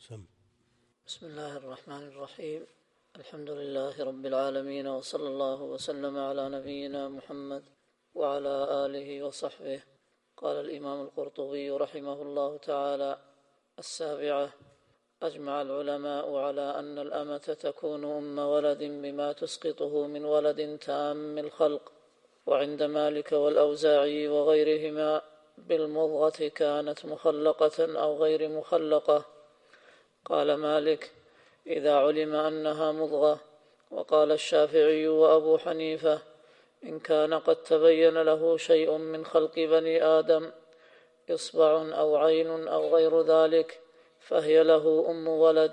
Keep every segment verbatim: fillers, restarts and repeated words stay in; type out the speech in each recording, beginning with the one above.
سم. بسم الله الرحمن الرحيم. الحمد لله رب العالمين، وصلى الله وسلم على نبينا محمد وعلى آله وصحبه. قال الإمام القرطبي رحمه الله تعالى: السابعة: أجمع العلماء على أن الأمة تكون أم ولد بما تسقطه من ولد تام الخلق، وعند مالك والأوزاعي وغيرهما بالمضغة كانت مخلقة أو غير مخلقة. قال مالك: إذا علم أنها مضغة. وقال الشافعي وأبو حنيفة: إن كان قد تبين له شيء من خلق بني آدم، إصبع أو عين أو غير ذلك، فهي له أم ولد.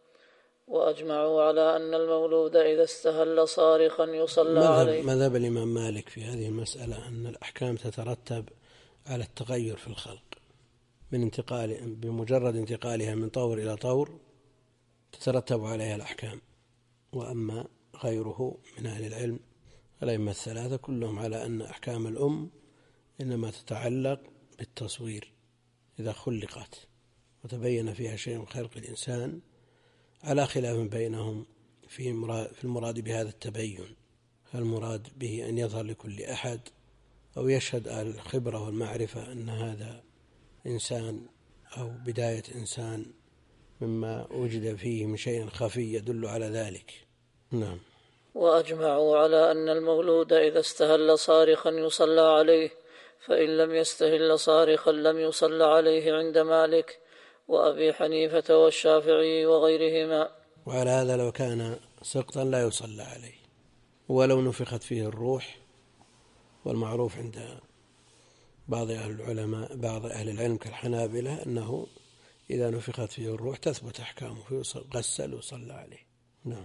وأجمعوا على أن المولود إذا استهل صارخا يصلى مذهب عليه. مذهب الإمام مالك في هذه المسألة أن الأحكام تترتب على التغير في الخلق، من انتقال بمجرد انتقالها من طور إلى طور تترتب عليها الأحكام. وأما غيره من أهل العلم الأئمة الثلاثة كلهم على أن أحكام الأم إنما تتعلق بالتصوير إذا خلقت وتبين فيها شيء من خلق الإنسان، على خلاف بينهم في المراد بهذا التبين، هل المراد به أن يظهر لكل أحد أو يشهد أهل الخبرة والمعرفة أن هذا إنسان أو بداية إنسان مما وجد فيه من شيء خفي يدل على ذلك. نعم. وأجمعوا على أن المولود إذا استهل صارخا يصلى عليه، فإن لم يستهل صارخا لم يصلى عليه عند مالك وأبي حنيفة والشافعي وغيرهما. وعلى هذا لو كان سقطا لا يصلى عليه ولو نفخت فيه الروح. والمعروف عند بعض أهل العلماء بعض أهل العلم كالحنابلة أنه إذا نفخت فيه الروح تثبت أحكامه فيغسل ويصلى عليه. نعم.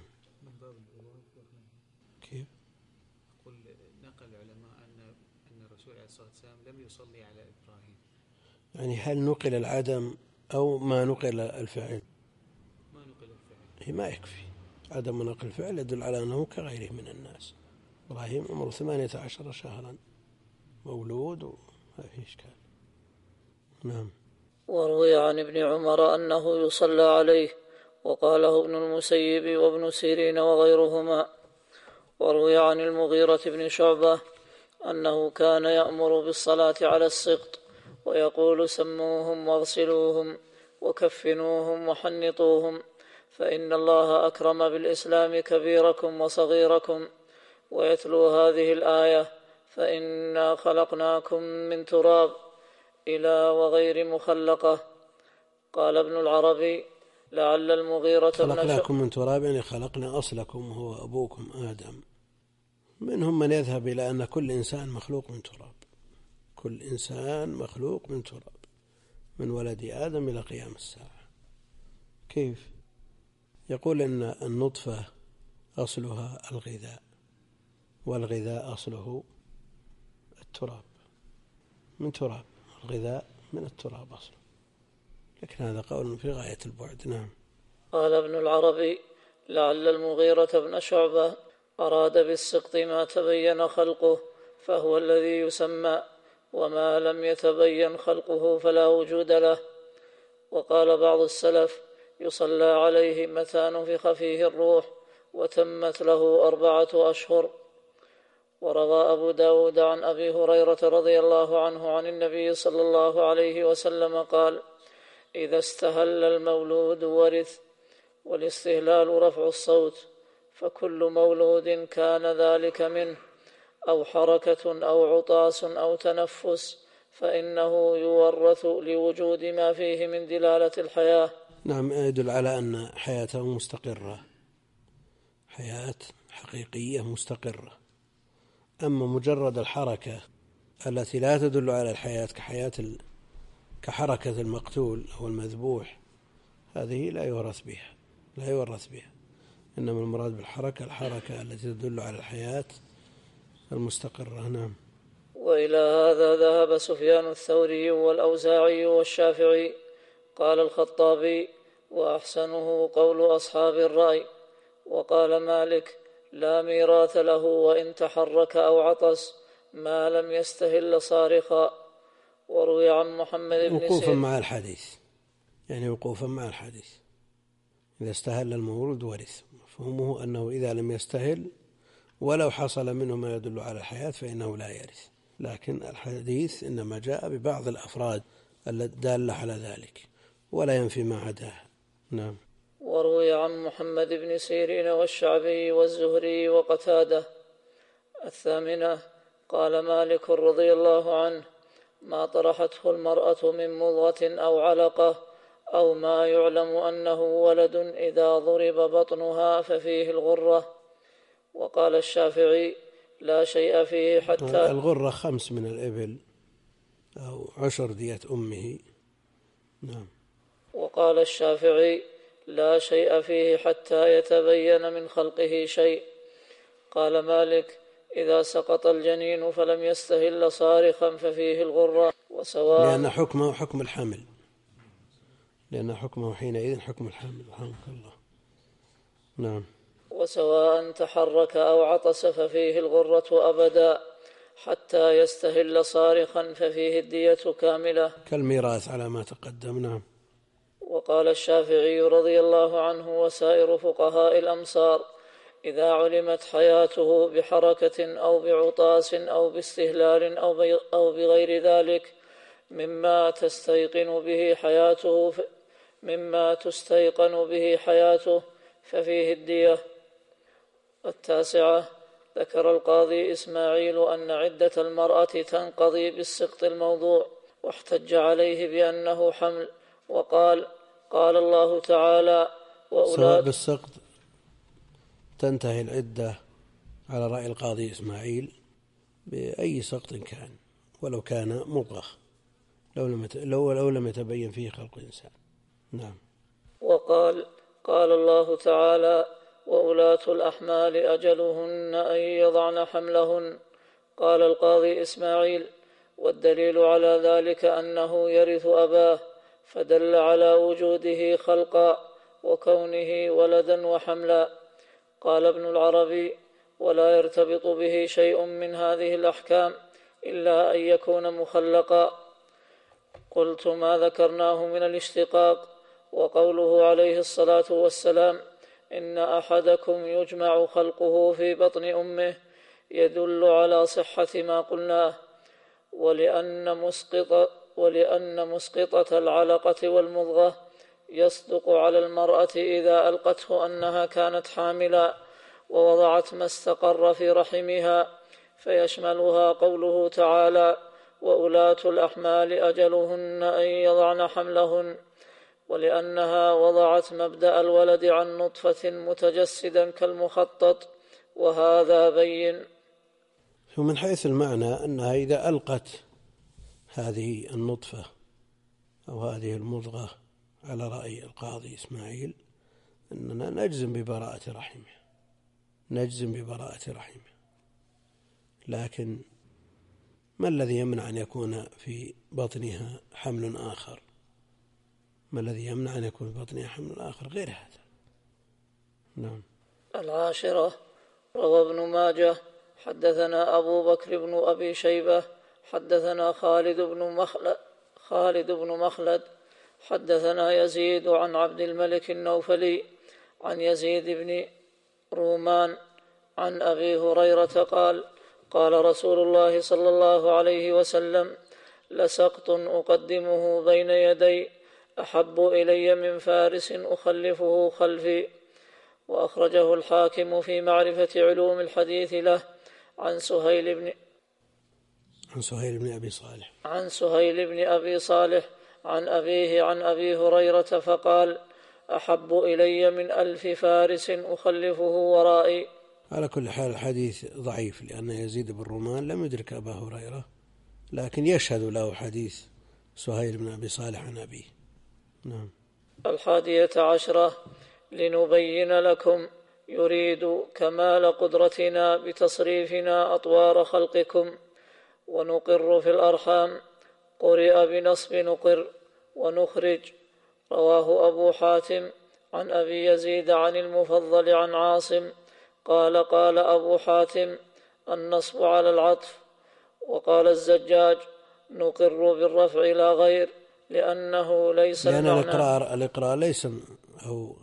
كيف؟ قل نقل العلماء أن أن الرسول عليه الصلاة والسلام لم يصلي على إبراهيم، يعني هل نقل العدم أو ما نقل الفعل؟ ما نقل الفعل. ما يكفي عدم نقل الفعل يدل على أنه كغيره من الناس. إبراهيم عمره ثمانية عشر شهرا مولود وما فيه إشكال. نعم. وروي عن ابن عمر أنه يصلى عليه، وقاله ابن المسيب وابن سيرين وغيرهما. وروي عن المغيرة بن شعبة أنه كان يأمر بالصلاة على السقط ويقول: سموهم واغسلوهم وكفنوهم وحنطوهم، فإن الله أكرم بالإسلام كبيركم وصغيركم. ويتلو هذه الآية: فإنا خلقناكم من تراب إلى وغير مخلقة. قال ابن العربي: لعل المغيرة بن شعبة خلقناكم من تراب يعني خلقنا أصلكم هو أبوكم آدم. منهم من يذهب إلى أن كل إنسان مخلوق من تراب، كل إنسان مخلوق من تراب من ولد آدم إلى قيام الساعة. كيف؟ يقول إن النطفة أصلها الغذاء، والغذاء أصله التراب، من تراب، الغذاء من التراب أصله، لكن هذا قول في غاية البعد. نعم. قال ابن العربي: لعل المغيرة بن شعبة أراد بالسقط ما تبين خلقه فهو الذي يسمى، وما لم يتبين خلقه فلا وجود له. وقال بعض السلف: يصلى عليه متى نفخ فيه الروح وتمت له أربعة أشهر. وروى أبو داود عن أبي هريرة رضي الله عنه عن النبي صلى الله عليه وسلم قال: إذا استهل المولود ورث. والاستهلال رفع الصوت، فكل مولود كان ذلك منه، أو حركة أو عطاس أو تنفس، فإنه يورث لوجود ما فيه من دلالة الحياة. نعم، يدل على أن حياته مستقرة، حياة حقيقية مستقرة. أما مجرد الحركة التي لا تدل على الحياة كحياة ال... كحركة المقتول أو المذبوح، هذه لا يورث بها لا يورث بها إنما المراد بالحركة الحركة التي تدل على الحياة المستقرة. نعم. وإلى هذا ذهب سفيان الثوري والأوزاعي والشافعي. قال الخطابي: وأحسنه قول أصحاب الرأي. وقال مالك: لا ميراث له وإن تحرك أو عطس ما لم يستهل صارخا. وروي عن محمد بن وقوفا سير مع الحديث، يعني وقوفا مع الحديث إذا استهل المولود ورث. مفهومه أنه إذا لم يستهل ولو حصل منه ما يدل على الحياة فإنه لا يرث، لكن الحديث إنما جاء ببعض الأفراد الدالة على ذلك ولا ينفي ما عداه. نعم. وروي عن محمد بن سيرين والشعبي والزهري وقتادة. الثامنة قال مالك رضي الله عنه: ما طرحته المرأة من مضغة أو علقة أو ما يعلم أنه ولد إذا ضرب بطنها ففيه الغرة. وقال الشافعي: لا شيء فيه حتى الغرة خمس من الإبل أو عشر دية أمه. نعم. وقال الشافعي: لا شيء فيه حتى يتبين من خلقه شيء. قال مالك: إذا سقط الجنين فلم يستهل صارخا ففيه الغرة. وسواء لأن حكمه حكم الحمل لأن حكمه حينئذ حكم الحمل. رحمك الله. نعم. وسواء تحرك أو عطس ففيه الغرة أبدا حتى يستهل صارخا ففيه الدية كاملة كالميراث على ما تقدم. نعم. وقال الشافعي رضي الله عنه وسائر فقهاء الأمصار: إذا علمت حياته بحركة أو بعطاس أو باستهلال أو بغير ذلك مما تستيقن به حياته مما تستيقن به حياته ففيه الدية. التاسعة ذكر القاضي إسماعيل أن عدة المرأة تنقضي بالسقط الموضوع، واحتج عليه بأنه حمل، وقال: قال الله تعالى: سواء بالسقط تنتهي العدة على رأي القاضي إسماعيل بأي سقط كان ولو كان مضغة لو لم لو لو لم يتبين فيه خلق إنسان. نعم. وقال: قال الله تعالى: وأولاة الأحمال أجلهن أن يضعن حملهن. قال القاضي إسماعيل: والدليل على ذلك أنه يرث أباه، فدل على وجوده خلقا وكونه ولدا وحملا. قال ابن العربي: ولا يرتبط به شيء من هذه الأحكام إلا أن يكون مخلقا. قلت: ما ذكرناه من الاشتقاق وقوله عليه الصلاة والسلام: إن أحدكم يجمع خلقه في بطن أمه يدل على صحة ما قلناه، ولأن مسقط ولأن مسقطة العلقة والمضغة يصدق على المرأة إذا ألقته أنها كانت حاملا ووضعت ما استقر في رحمها، فيشملها قوله تعالى: وأولاة الأحمال أجلهن أن يضعن حملهن، ولأنها وضعت مبدأ الولد عن نطفة متجسدا كالمخطط، وهذا بين. ومن حيث المعنى أنها إذا ألقت هذه النطفة أو هذه المضغة على رأي القاضي إسماعيل أننا نجزم ببراءة رحمه نجزم ببراءة رحمه لكن ما الذي يمنع أن يكون في بطنها حمل آخر؟ ما الذي يمنع أن يكون في بطنها حمل آخر غير هذا؟ نعم. العاشرة روى ابن ماجه: حدثنا أبو بكر بن أبي شيبة حدثنا خالد بن مخلد خالد بن مخلد حدثنا يزيد عن عبد الملك النوفلي عن يزيد بن رومان عن أبي هريرة قال: قال رسول الله صلى الله عليه وسلم: لسقط أقدمه بين يدي أحب إلي من فارس أخلفه خلفي. وأخرجه الحاكم في معرفة علوم الحديث له عن سهيل بن عن سهيل بن أبي صالح عن سهيل بن أبي صالح عن أبيه عن أبي هريرة فقال: أحب إلي من ألف فارس أخلفه ورائي. على كل حال الحديث ضعيف لأن يزيد بن رومان لم يدرك أبا هريرة، لكن يشهد له حديث سهيل بن أبي صالح عن أبيه. نعم. الحادية عشرة لنبين لكم يريد كمال قدرتنا بتصريفنا أطوار خلقكم، ونقر في الأرحام قرئ بنصب نقر ونخرج. رواه أبو حاتم عن أبي يزيد عن المفضل عن عاصم قال: قال أبو حاتم: النصب على العطف. وقال الزجاج: نقر بالرفع لا غير، لأنه ليس لأن المعنى الإقرار الإقرار ليس أو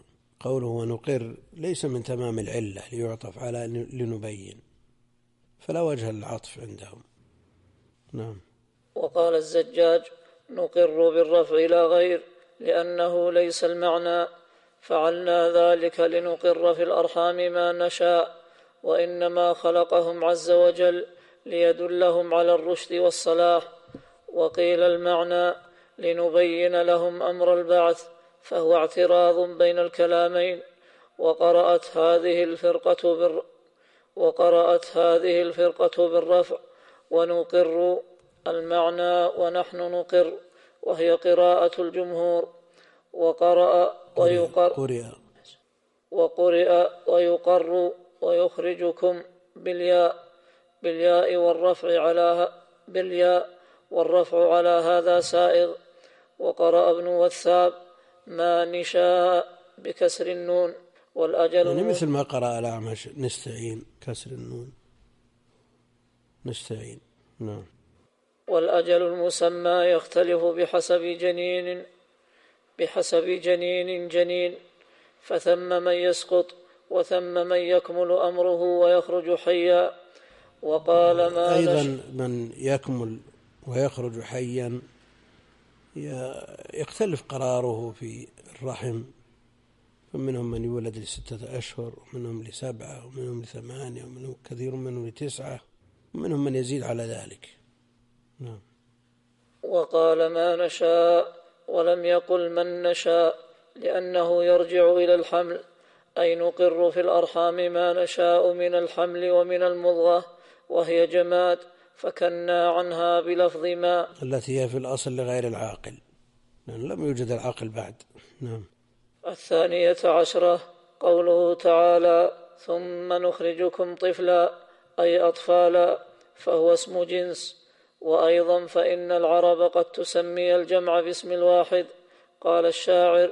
قوله ونقر ليس من تمام العلة ليعطف على لنبين، فلا وجه للعطف عندهم. نعم. وقال الزجاج نقر بالرفع إلى غير لأنه ليس المعنى، فعلنا ذلك لنقر في الأرحام ما نشاء، وإنما خلقهم عز وجل ليدلهم على الرشد والصلاح. وقيل المعنى لنبين لهم أمر البعث، فهو اعتراض بين الكلامين. وقرأت هذه الفرقة بر وقرأت هذه الفرقة بالرفع ونقر المعنى ونحن نقر، وهي قراءة الجمهور. وقرأ ويقر وقرئ ويقر ويخرجكم بالياء بالياء والرفع على بالياء والرفع على هذا سائغ. وقرأ ابن وثاب ما نشاء بكسر النون والأجل يعني مثل ما قرأ الأعمش نستعين كسر النون نستعين. نعم. والأجل المسمى يختلف بحسب جنين بحسب جنين جنين فثم من يسقط وثم من يكمل أمره ويخرج حيا. وقال ما أيضا من يكمل ويخرج حيا يختلف قراره في الرحم، فمنهم من يولد لستة أشهر ومنهم لسبعة ومنهم لثمانية ومنهم كثير منهم لتسعة ومنهم من يزيد على ذلك. نعم. وقال ما نشاء ولم يقل من نشاء لأنه يرجع إلى الحمل، أي نقر في الأرحام ما نشاء من الحمل ومن المضغة وهي جماد، فكنا عنها بلفظ ما التي هي في الأصل لغير العاقل لأن لم يوجد العقل بعد. نعم. الثانية عشرة قوله تعالى ثم نخرجكم طفلا أي أطفالا، فهو اسم جنس. وأيضا فإن العرب قد تسمي الجمع باسم الواحد. قال الشاعر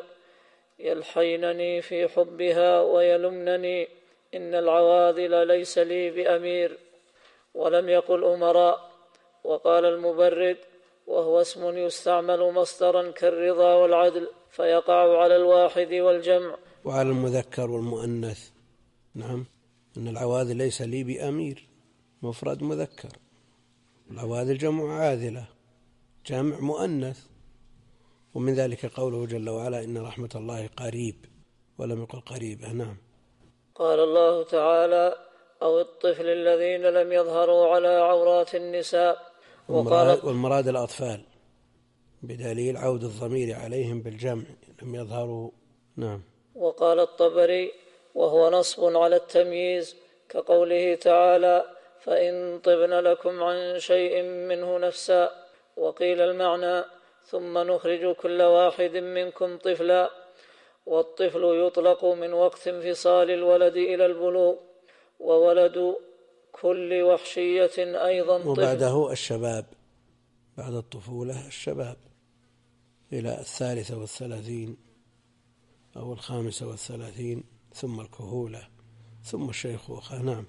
يلحينني في حبها ويلمنني إن العواذل ليس لي بأمير، ولم يقل أمراء. وقال المبرد وهو اسم يستعمل مصدرا كالرضا والعدل فيقع على الواحد والجمع وعلى المذكر والمؤنث. نعم. إن العواذل ليس لي بأمير مفرد مذكر، العواذل جمع عاذلة جمع مؤنث. ومن ذلك قوله جل وعلا إن رحمة الله قريب ولم يقل قريبة. نعم. قال الله تعالى أو الطفل الذين لم يظهروا على عورات النساء. وقال والمراد الأطفال بدليل عود الضمير عليهم بالجمع لم يظهروا. نعم. وقال الطبري وهو نصب على التمييز كقوله تعالى فإن طبن لكم عن شيء منه نفسا. وقيل المعنى ثم نخرج كل واحد منكم طفلا. والطفل يطلق من وقت انفصال الولد إلى البلوغ، وولد كل وحشية أيضا طفل. وبعده الشباب، بعد الطفولة الشباب إلى الثالثة والثلاثين أو الخامسة والثلاثين ثم الكهولة ثم الشيخوخة. نعم.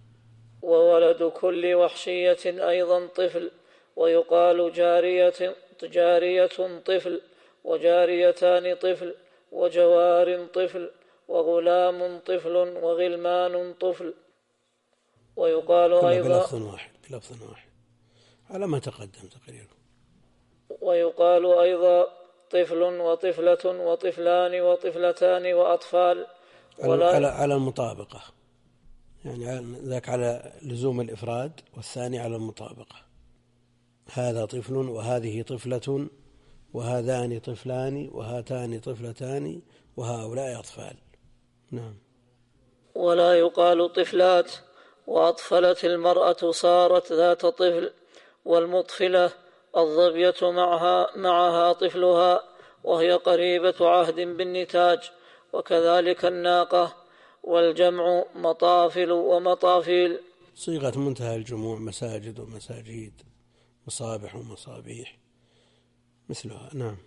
وولد كل وحشية أيضا طفل. ويقال جارية جارية طفل وجاريتان طفل وجوار طفل وغلام طفل وغلمان طفل. ويقال أيضا بلفظ واحد بلفظ واحد على ما تقدم تقريبا. ويقال أيضا طفل وطفلة وطفلان وطفلتان وأطفال ولا على على المطابقة، يعني ذاك على لزوم الإفراد والثاني على المطابقة. هذا طفل وهذه طفلة وهذان طفلان وهاتان طفلتان وهؤلاء أطفال. نعم. ولا يقال طفلات. وأطفلت المرأة صارت ذات طفل. والمطفلة الظبية معها, معها طفلها وهي قريبة عهد بالنتاج، وكذلك الناقة. والجمع مطافل ومطافيل. صيغة منتهى الجموع مساجد ومساجيد مصابح ومصابيح مثلها. نعم.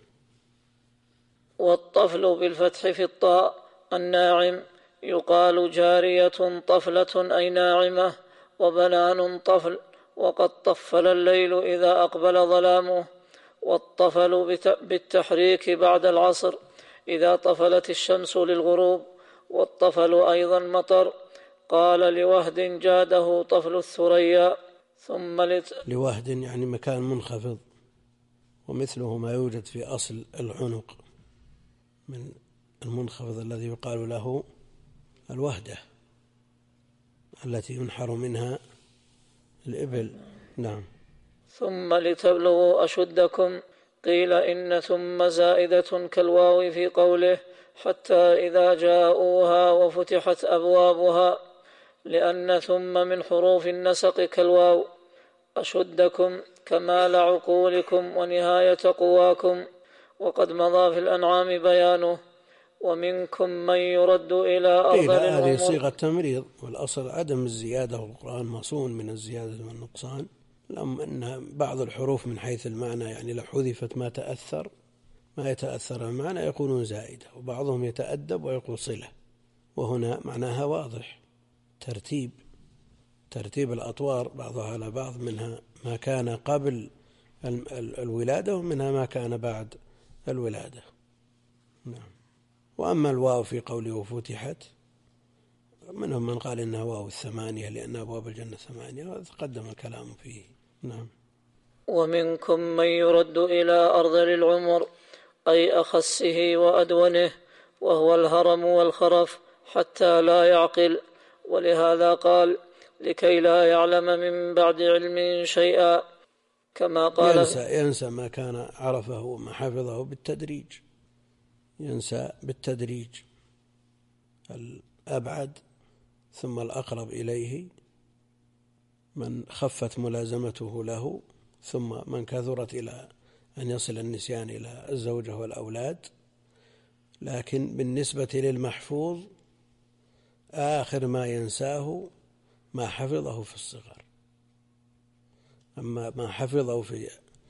والطفل بالفتح في الطاء الناعم يقال جارية طفلة أي ناعمة وبنان طفل. وقد طفل الليل إذا أقبل ظلامه. والطفل بالتحريك بعد العصر إذا طفلت الشمس للغروب، والطفل أيضا مطر. قال لوهد جاده طفل الثريا. ثم لت... لوهد يعني مكان منخفض، ومثله ما يوجد في أصل العنق من المنخفض الذي يقال له الوهدة التي ينحر منها الإبل. نعم. ثم لتبلغوا أشدكم. قيل إن ثم زائدة كالواو في قوله حتى إذا جاءوها وفتحت أبوابها، لأن ثم من حروف النسق كالواو. أشدكم كمال عقولكم ونهاية قواكم، وقد مضى في الأنعام بيانه. ومنكم من يرد إلى أرذل العمر. هذه صيغة تمريض، والأصل عدم الزيادة، والقرآن مصون من الزيادة والنقصان. لأن أن بعض الحروف من حيث المعنى يعني لو حذفت ما تأثر ما يتأثر المعنى يقولون زائدة، وبعضهم يتأدب ويقول صلة، وهنا معناها واضح. ترتيب ترتيب الأطوار بعضها على بعض، منها ما كان قبل الولادة ومنها ما كان بعد الولادة. نعم. وأما الواو في قوله فتحت، منهم من قال إنها واو الثمانية لأن أبواب الجنة ثمانية، وتقدم الكلام فيه. نعم. ومنكم من يرد إلى أرذل العمر، أي أخسه وأدونه، وهو الهرم والخرف، حتى لا يعقل. ولهذا قال لكي لا يعلم من بعد علم شيئا، كما قال ينسى, ينسى ما كان عرفه وما حفظه بالتدريج، ينسى بالتدريج الأبعد ثم الأقرب إليه، من خفت ملازمته له، ثم من كثرت إلى أن يصل النسيان إلى الزوجة والأولاد. لكن بالنسبة للمحفوظ آخر ما ينساه ما حفظه في الصغر، أما ما حفظه في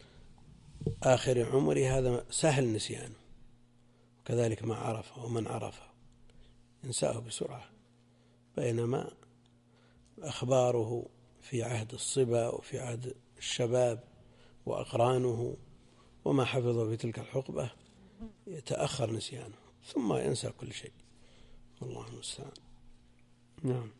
آخر عمره هذا سهل نسيانه، وكذلك ما عرفه ومن عرفه ينساه بسرعة، بينما أخباره في عهد الصبا وفي عهد الشباب وأقرانه وما حفظه في تلك الحقبة يتأخر نسيانه ثم ينسى كل شيء، والله المستعان. نعم.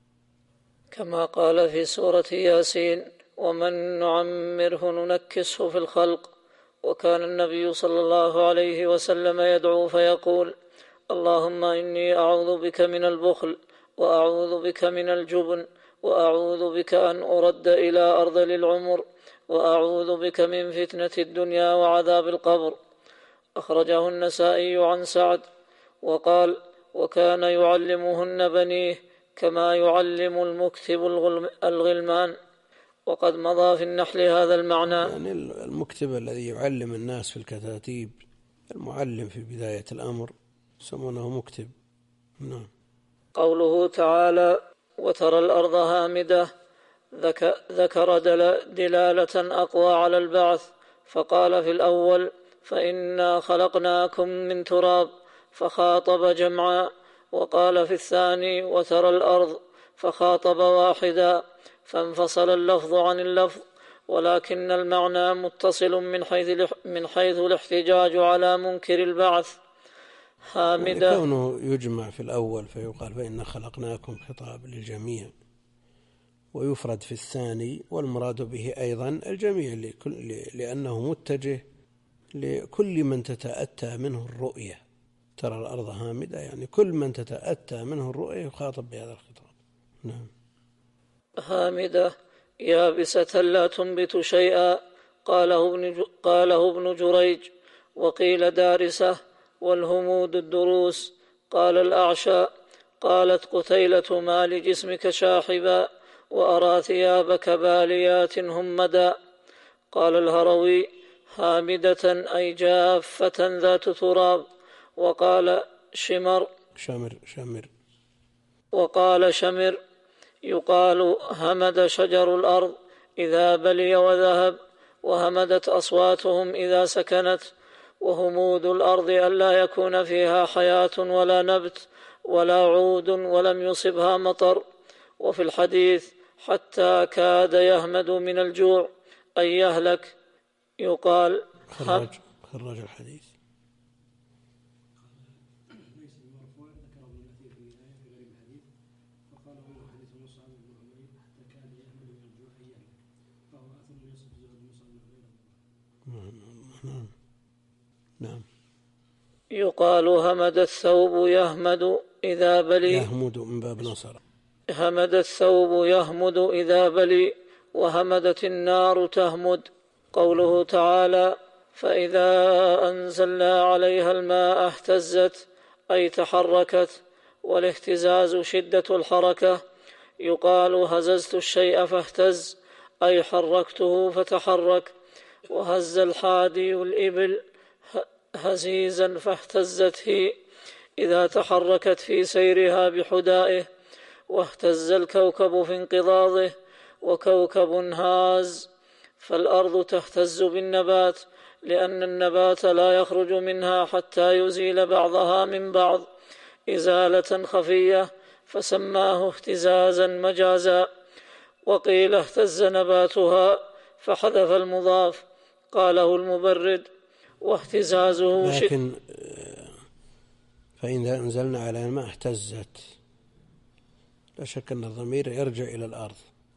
كما قال في سورة ياسين ومن نعمره ننكسه في الخلق. وكان النبي صلى الله عليه وسلم يدعو فيقول اللهم إني أعوذ بك من البخل، وأعوذ بك من الجبن، وأعوذ بك أن أرد إلى أرذل العمر، وأعوذ بك من فتنة الدنيا وعذاب القبر. أخرجه النسائي عن سعد وقال وكان يعلمهن بنيه كما يعلم المكتب الغلمان. وقد مضى في النحل هذا المعنى، يعني المكتب الذي يعلم الناس في الكتاتيب، المعلم في بداية الأمر يسمونه مكتب. نعم. قوله تعالى وترى الأرض هامدة ذكر دلالة أقوى على البعث، فقال في الأول فإنا خلقناكم من تراب فخاطب جمعا، وقال في الثاني وترى الأرض فخاطب واحدا، فانفصل اللفظ عن اللفظ، ولكن المعنى متصل من حيث من حيث الاحتجاج على منكر البعث. هامدة يعني كونه يجمع في الأول فيقال فإنا خلقناكم خطاب للجميع، ويفرد في الثاني والمراد به أيضا الجميع لكل لأنه متجه لكل من تتأتى منه الرؤية. ترى الأرض هامدة يعني كل من تتأتى منه الرؤية يخاطب بهذا الخطاب. نعم. هامدة يابسة لا تنبت شيئا، قاله ابن, قاله ابن جريج. وقيل دارسة، والهمود الدروس. قال الأعشى قالت قتيلة ما لجسمك شاحبا، وأرى ثيابك باليات همدا. قال الهروي هامدة أي جافة ذات تراب. وقال شمر شمر شمر وقال شمر يقال همد شجر الأرض إذا بلي وذهب، وهمدت أصواتهم إذا سكنت. وهمود الأرض ألا يكون فيها حياة ولا نبت ولا عود ولم يصبها مطر. وفي الحديث حتى كاد يهمد من الجوع أي يهلك. يقال خرج خرج الحديث نعم. يقال همد الثوب يهمد إذا بلي. يهمد من باب نصر. همد الثوب يهمد إذا بلي، وهمدت النار تهمد. قوله تعالى: فإذا أنزلنا عليها الماء اهتزت، أي تحركت. والاهتزاز شدة الحركة. يقال هززت الشيء فاهتز، أي حركته فتحرك. وهز الحادي الإبل هزيزا فاهتزت هي، إذا تحركت في سيرها بحدائه. واهتز الكوكب في انقضاضه، وكوكب هاز. فالأرض تهتز بالنبات، لأن النبات لا يخرج منها حتى يزيل بعضها من بعض إزالة خفية، فسماه اهتزازا مجازا. وقيل اهتز نباتها فحذف المضاف، قاله المبرد. واهتزازه لكن فإذا أنزلنا على الماء اهتزت، لا شك أن الضمير يرجع إلى الأرض.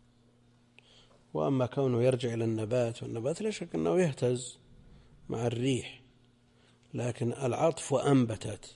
وأما كونه يرجع إلى النبات، والنبات لا شك أنه يهتز مع الريح، لكن العطف وأنبتت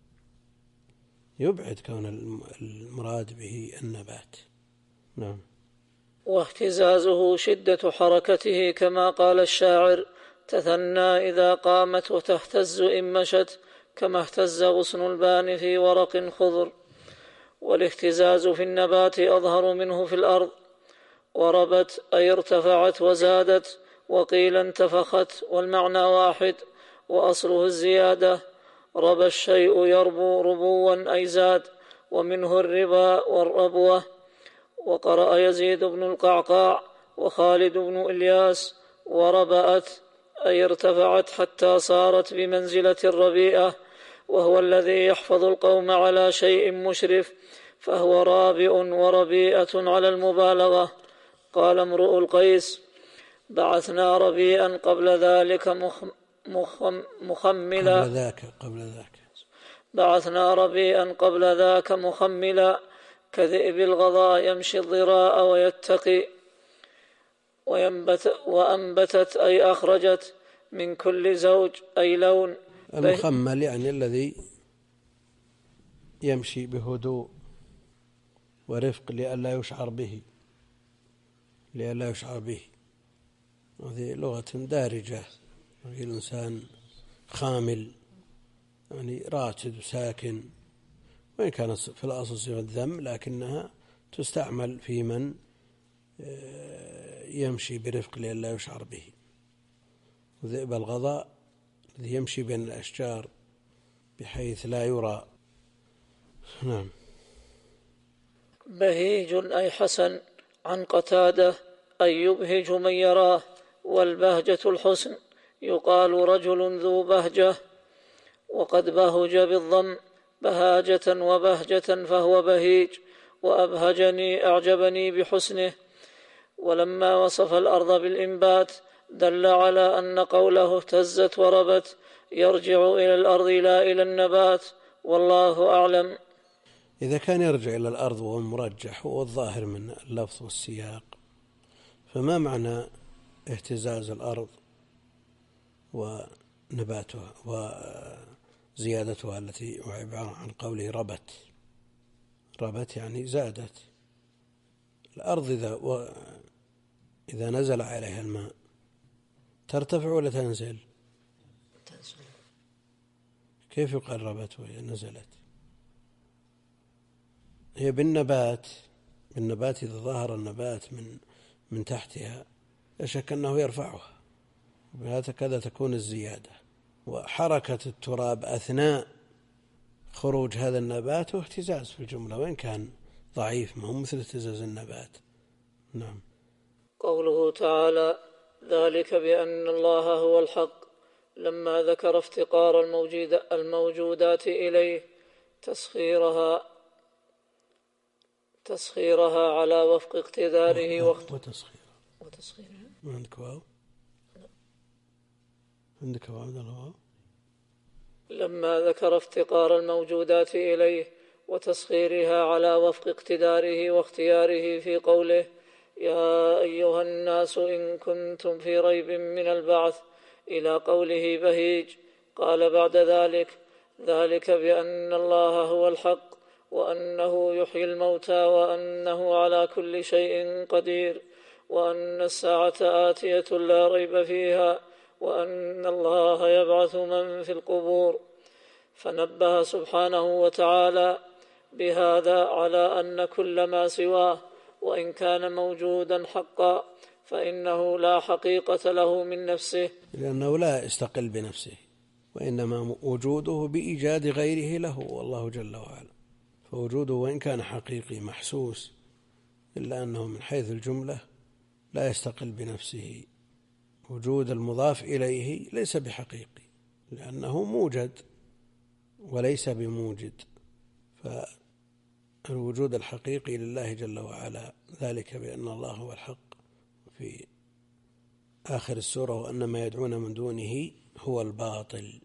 يبعد كون المراد به النبات. نعم. واهتزازه شدة حركته، كما قال الشاعر: تثنى إذا قامت وتهتز إن مشت، كما اهتز غصن البان في ورق خضر. والاهتزاز في النبات أظهر منه في الأرض. وربت أي ارتفعت وزادت، وقيل انتفخت، والمعنى واحد، وأصله الزيادة. ربى الشيء يربو ربوا أي زاد، ومنه الربا والربوة. وقرأ يزيد بن القعقاع وخالد بن إلياس: وربأت أي ارتفعت حتى صارت بمنزلة الربيئة، وهو الذي يحفظ القوم على شيء مشرف، فهو رابئ وربيئة على المبالغة. قال امرؤ القيس: بعثنا ربيئا قبل ذلك مخ مخم مخملا قبل ذاك قبل ذاك بعثنا ربيئا قبل ذاك مخملا، كذئب الغضاء يمشي الضراء ويتقي. وينبت وأنبتت أي أخرجت من كل زوج أي لون. المخمل يعني الذي يمشي بهدوء ورفق لئلا يشعر به لئلا يشعر به هذه لغة دارجة. الإنسان خامل يعني راتد وساكن، وإن كانت في الأصل صيغة ذم، لكنها تستعمل في من يمشي برفق لئلا يشعر به. وذئب الغضاء الذي يمشي بين الأشجار بحيث لا يرى. نعم. بهيج أي حسن، عن قتادة أي يبهج من يراه. والبهجة الحسن، يقال رجل ذو بهجة. وقد بهج بالضم بهاجة وبهجة، فهو بهيج. وأبهجني أعجبني بحسنه. ولما وصف الأرض بالإنبات دل على أن قوله اهتزت وربت يرجع إلى الأرض لا إلى النبات، والله أعلم. إذا كان يرجع إلى الأرض وهو المرجح والظاهر من اللفظ والسياق، فما معنى اهتزاز الأرض ونباتها وزيادتها التي عبارة عن قوله ربت؟ ربت يعني زادت. الأرض إذا, و... إذا نزل عليها الماء ترتفع ولا تنزل؟ تنزل. كيف يقال ربت وهي نزلت؟ هي بالنبات بالنبات إذا ظهر النبات من من تحتها لا شك أنه يرفعها، وهكذا تكون الزيادة. وحركة التراب أثناء خروج هذا النبات واهتزاز في الجملة، وإن كان ضعيف ما هو مثل اهتزاز النبات. نعم. قوله تعالى: ذلك بأن الله هو الحق، لما ذكر افتقار الموجودات إليه تسخيرها تسخيرها على وفق اقتداره وتسخيرها وتسخيرها ما عندك واو؟ عندك واو ولا واو؟ لما ذكر افتقار الموجودات إليه وتسخيرها على وفق اقتداره واختياره في قوله: يا أيها الناس إن كنتم في ريب من البعث، إلى قوله بهيج قال بعد ذلك: ذلك بأن الله هو الحق، وأنه يحيي الموتى، وأنه على كل شيء قدير، وأن الساعة آتية لا ريب فيها، وأن الله يبعث من في القبور. فنبه سبحانه وتعالى بهذا على أن كل ما سواه وإن كان موجودا حقا فإنه لا حقيقة له من نفسه، لأنه لا يستقل بنفسه، وإنما وجوده بإيجاد غيره له، والله جل وعلا. فوجوده وإن كان حقيقي محسوس، إلا أنه من حيث الجملة لا يستقل بنفسه. وجود المضاف إليه ليس بحقيقي، لأنه موجد وليس بموجد. فالوجود الحقيقي لله جل وعلا، ذلك بأن الله هو الحق. في آخر السورة: وأن ما يدعون من دونه هو الباطل.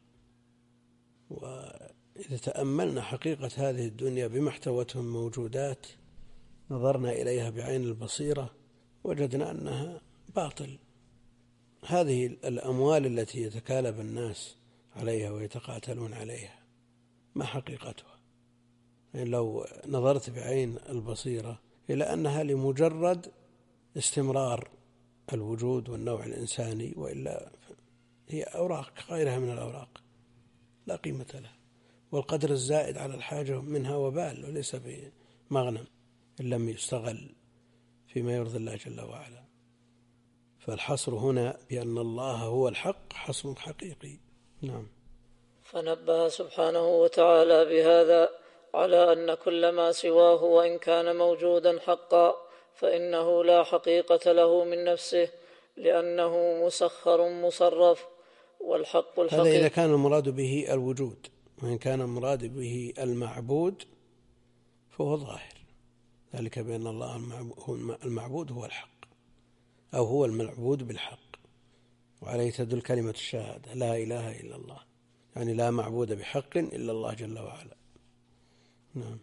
وإذا تأملنا حقيقة هذه الدنيا بما احتوته من موجودات، نظرنا إليها بعين البصيرة، وجدنا أنها باطل. هذه الأموال التي يتكالب الناس عليها ويتقاتلون عليها ما حقيقتها؟ يعني لو نظرت بعين البصيرة إلى أنها لمجرد استمرار الوجود والنوع الإنساني، وإلا هي أوراق غيرها من الأوراق لا قيمة لها، والقدر الزائد على الحاجة منها وبال وليس بمغنم إن لم يستغل فيما يرضي الله جل وعلا. فالحصر هنا بأن الله هو الحق حصر حقيقي. نعم. فنبه سبحانه وتعالى بهذا على أن كل ما سواه وإن كان موجودا حقا فإنه لا حقيقة له من نفسه، لأنه مسخر مصرف. والحق الحقيقي هذا إذا كان المراد به الوجود، وإن كان المراد به المعبود فهو ظاهر، ذلك بأن الله المعبود هو الحق، أو هو المعبود بالحق، وعليه تدل كلمة الشهادة: لا إله إلا الله، يعني لا معبود بحق إلا الله جل وعلا. نعم.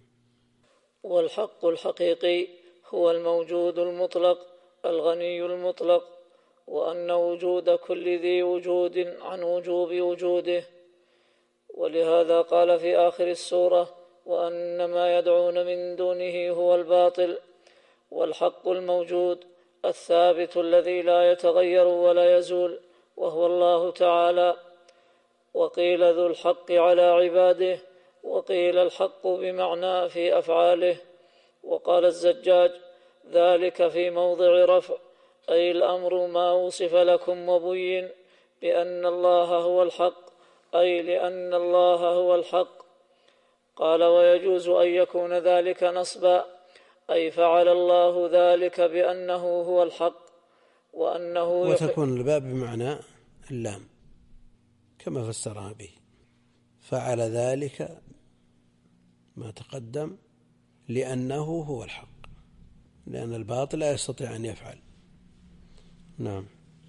والحق الحقيقي هو الموجود المطلق الغني المطلق، وأن وجود كل ذي وجود عن وجوب وجوده. ولهذا قال في آخر السورة: وأن ما يدعون من دونه هو الباطل. والحق الموجود الثابت الذي لا يتغير ولا يزول وهو الله تعالى. وقيل ذو الحق على عباده، وقيل الحق بمعنى في أفعاله. وقال الزجاج: ذلك في موضع رفع، أي الأمر ما وصف لكم وبين بأن الله هو الحق، أي لأن الله هو الحق. قال: ويجوز أن يكون ذلك نصبا، أي فعل الله ذلك بأنه هو الحق، وأنه وتكون الباء بمعنى اللام كما فسرها به، فعل ذلك ما تقدم لأنه هو الحق، لأن الباطل لا يستطيع أن يفعل. نعم.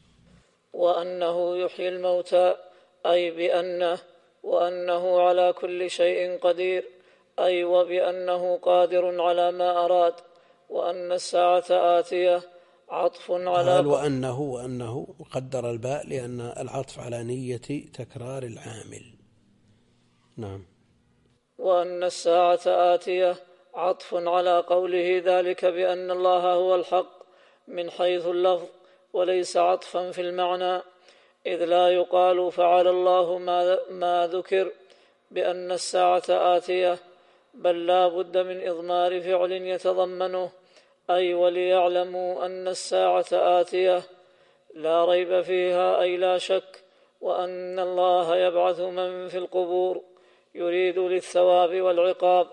وأنه يحيي الموتى، أي بأنه، وأنه على كل شيء قدير، أي وبأنه قادر على ما أراد. وأن الساعة آتية عطف على قال وأنه وأنه وقدر الباء لأن العطف على نية تكرار العامل. نعم. وأن الساعة آتية عطف على قوله ذلك بأن الله هو الحق من حيث اللفظ، وليس عطفا في المعنى، إذ لا يقال فعل الله ما, ما ذكر بأن الساعة آتية، بل لا بد من إضمار فعل يتضمنه، أي وليعلموا أن الساعة آتية لا ريب فيها، أي لا شك، وأن الله يبعث من في القبور، يريد للثواب والعقاب.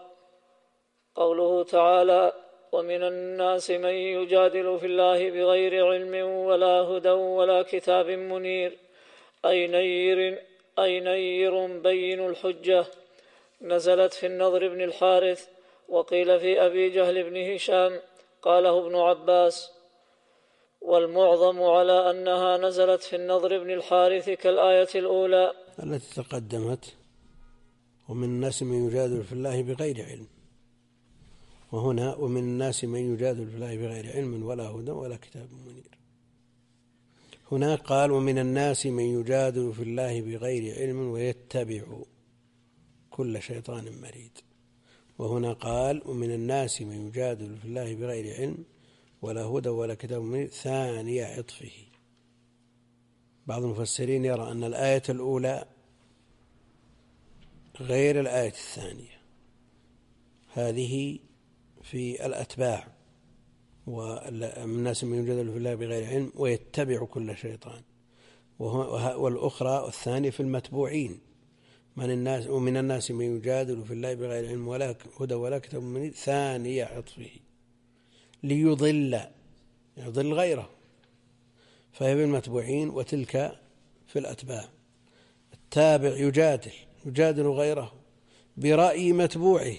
قوله تعالى: ومن الناس من يجادل في الله بغير علم ولا هدى ولا كتاب منير، أي نير, أي نير بين الحجة، نزلت في النضر بن الحارث. وقيل في أبي جهل بن هشام، قاله ابن عباس. والمعظم على أنها نزلت في النضر بن الحارث كالآية الأولى التي تقدمت: ومن الناس من يجادل في الله بغير علم، وهنا ومن الناس من يجادل في الله بغير علم ولا هدى ولا كتاب منير. هناك قال ومن الناس من يجادل في الله بغير علم ويتبع كل شيطان مريد. وهنا قال ومن الناس من يجادل في الله بغير علم ولا هدى ولا كتاب منير ثاني عطفه. بعض المفسرين يرى أن الآية الأولى غير الآية الثانية، هذه في الأتباع، ومن الناس من يجادل في الله بغير علم ويتبع كل شيطان، والأخرى والثانية في المتبوعين من الناس ومن الناس من يجادل في الله بغير علم ولا هدى ولا كتاب منير ثاني عطفه ليضل يضل غيره، فهي بالمتبوعين وتلك في الأتباع. التابع يجادل يجادل غيره برأي متبوعه،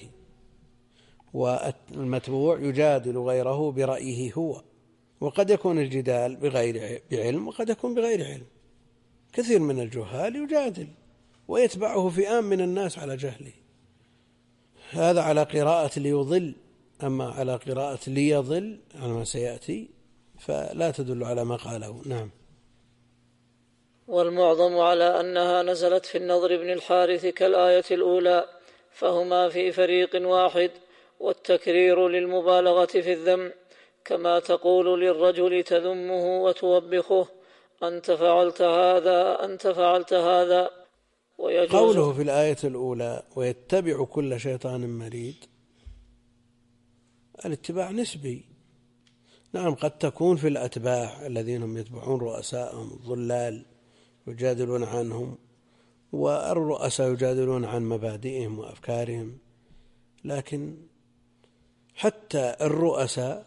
والمتبوع يجادل غيره برأيه هو. وقد يكون الجدال بغير بعلم وقد يكون بغير علم. كثير من الجهال يجادل ويتبعه فئام من الناس على جهله، هذا على قراءة ليضل. أما على قراءة ليضل على ما سيأتي فلا تدل على ما قاله. نعم. والمعظم على أنها نزلت في النضر بن الحارث كالآية الأولى، فهما في فريق واحد، والتكرير للمبالغة في الذم، كما تقول للرجل تذمه وتوبخه أنت فعلت هذا أنت فعلت هذا. قوله في الآية الأولى ويتبع كل شيطان مريد، الاتباع نسبي. نعم قد تكون في الأتباع الذين هم يتبعون رؤساءهم الضلال يجادلون عنهم، والرؤساء يجادلون عن مبادئهم وأفكارهم، لكن حتى الرؤساء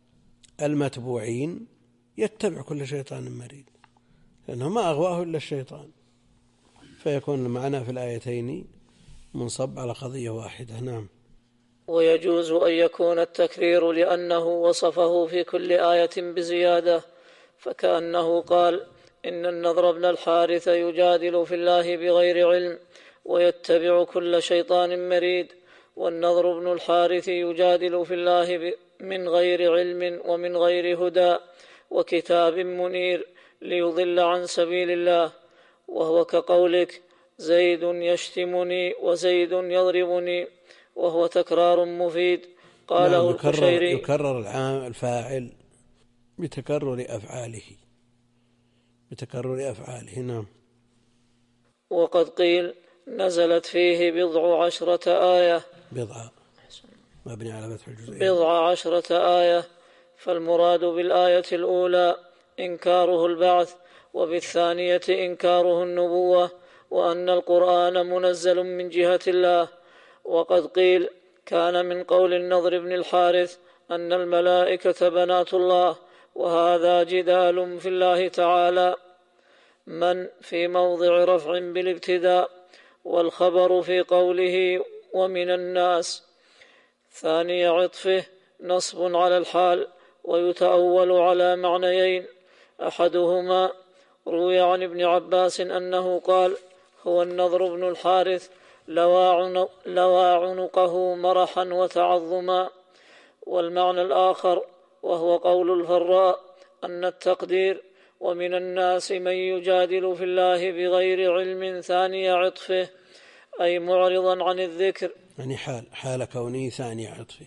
المتبوعين يتبع كل شيطان مريد، لأنه ما أغواه إلا الشيطان، فيكون المعنى في الآيتين منصب على قضية واحدة. نعم. ويجوز أن يكون التكرير لأنه وصفه في كل آية بزيادة، فكأنه قال إن النضر بن الحارث يجادل في الله بغير علم ويتبع كل شيطان مريد، والنضر بن الحارث يجادل في الله من غير علم ومن غير هدى وكتاب منير ليضل عن سبيل الله. وهو كقولك زيد يشتمني وزيد يضربني، وهو تكرار مفيد. قاله نعم. يكرر, القشيري يكرر الفاعل بتكرر أفعاله بتكرر أفعاله. نعم. وقد قيل نزلت فيه بضع عشرة آية بضع مبني على فتح الجزئين بضع عشرة آية، فالمراد بالآية الأولى إنكاره البعث، وبالثانية إنكاره النبوة، وأن القرآن منزل من جهة الله. وقد قيل كان من قول النضر بن الحارث أن الملائكة بنات الله، وهذا جدال في الله تعالى، من في موضع رفع بالابتداء، والخبر في قوله ومن الناس ثاني عطفه نصب على الحال، ويتأول على معنيين، أحدهما روي عن ابن عباس أنه قال هو النضر بن الحارث لوى عنقه مرحا وتعظما، والمعنى الآخر وهو قول الفراء أن التقدير ومن الناس من يجادل في الله بغير علم ثاني عطفه، أي معرضا عن الذكر، يعني حال حال كونه ثاني عطفه.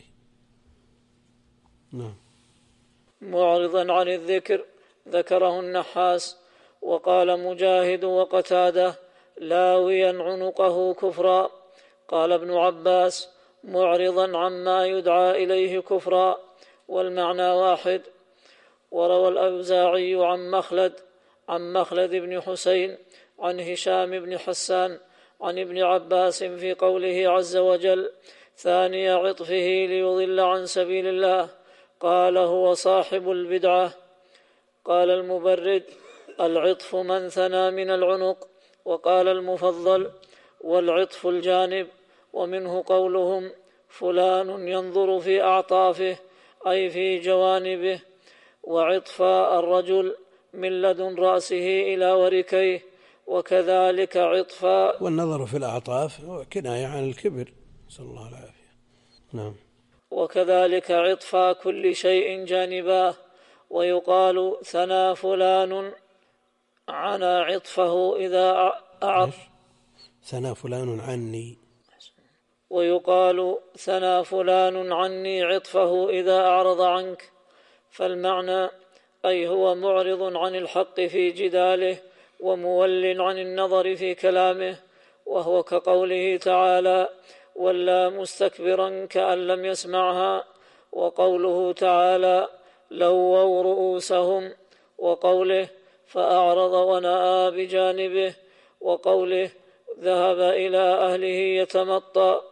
نعم. معرضا عن الذكر ذكره النحاس. وقال مجاهد وقتاده لاويا عنقه كفرا. قال ابن عباس معرضا عما يدعى إليه كفرا، والمعنى واحد. وروى الأوزاعي عن مخلد عن مخلد بن حسين عن هشام بن حسان عن ابن عباس في قوله عز وجل ثاني عطفه ليضل عن سبيل الله، قال هو صاحب البدعة. قال المبرد العطف من ثنى من العنق. وقال المفضل والعطف الجانب، ومنه قولهم فلان ينظر في أعطافه أي في جوانبه، وعطف الرجل من لدن رأسه إلى وركيه، وكذلك عطف. والنظر في الأعطاف كناية عن الكبر، نسأل الله العافية. نعم. وكذلك عطف كل شيء جانباه. ويقال ثنى فلان عنا عطفه إذا أعرض. ثنى فلان عني. ويقال ثنى فلان عني عطفه إذا أعرض عنك، فالمعنى أي هو معرض عن الحق في جداله ومول عن النظر في كلامه، وهو كقوله تعالى ولا مستكبرا كأن لم يسمعها، وقوله تعالى لووا رؤوسهم، وقوله فأعرض ونأى بجانبه، وقوله ذهب إلى أهله يتمطى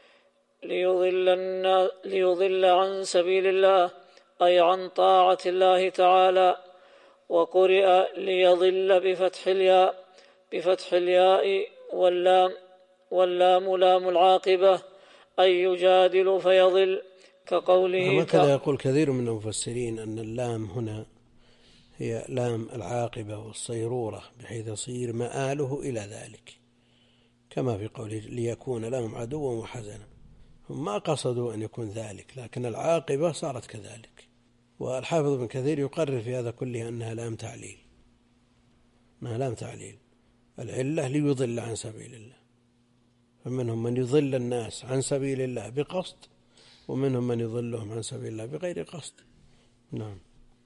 ليضل, ليضل عن سبيل الله أي عن طاعة الله تعالى. وقرئ ليضل بفتح الياء بفتح الياء واللام، واللام لام العاقبة أي يجادل فيضل، كقوله وكذا يقول كثير من المفسرين أن اللام هنا هي لام العاقبة والصيرورة، بحيث يصير مآله إلى ذلك، كما في قوله ليكون لهم عدوا وحزنا. هم ما قصدوا أن يكون ذلك، لكن العاقبة صارت كذلك. والحافظ ابن كثير يقرر في هذا كله أنها لام تعليل، أنها لام تعليل، العلة ليضل عن سبيل الله، فمنهم من يضل الناس عن سبيل الله بقصد، ومنهم من يضلهم عن سبيل الله بغير قصد. نعم.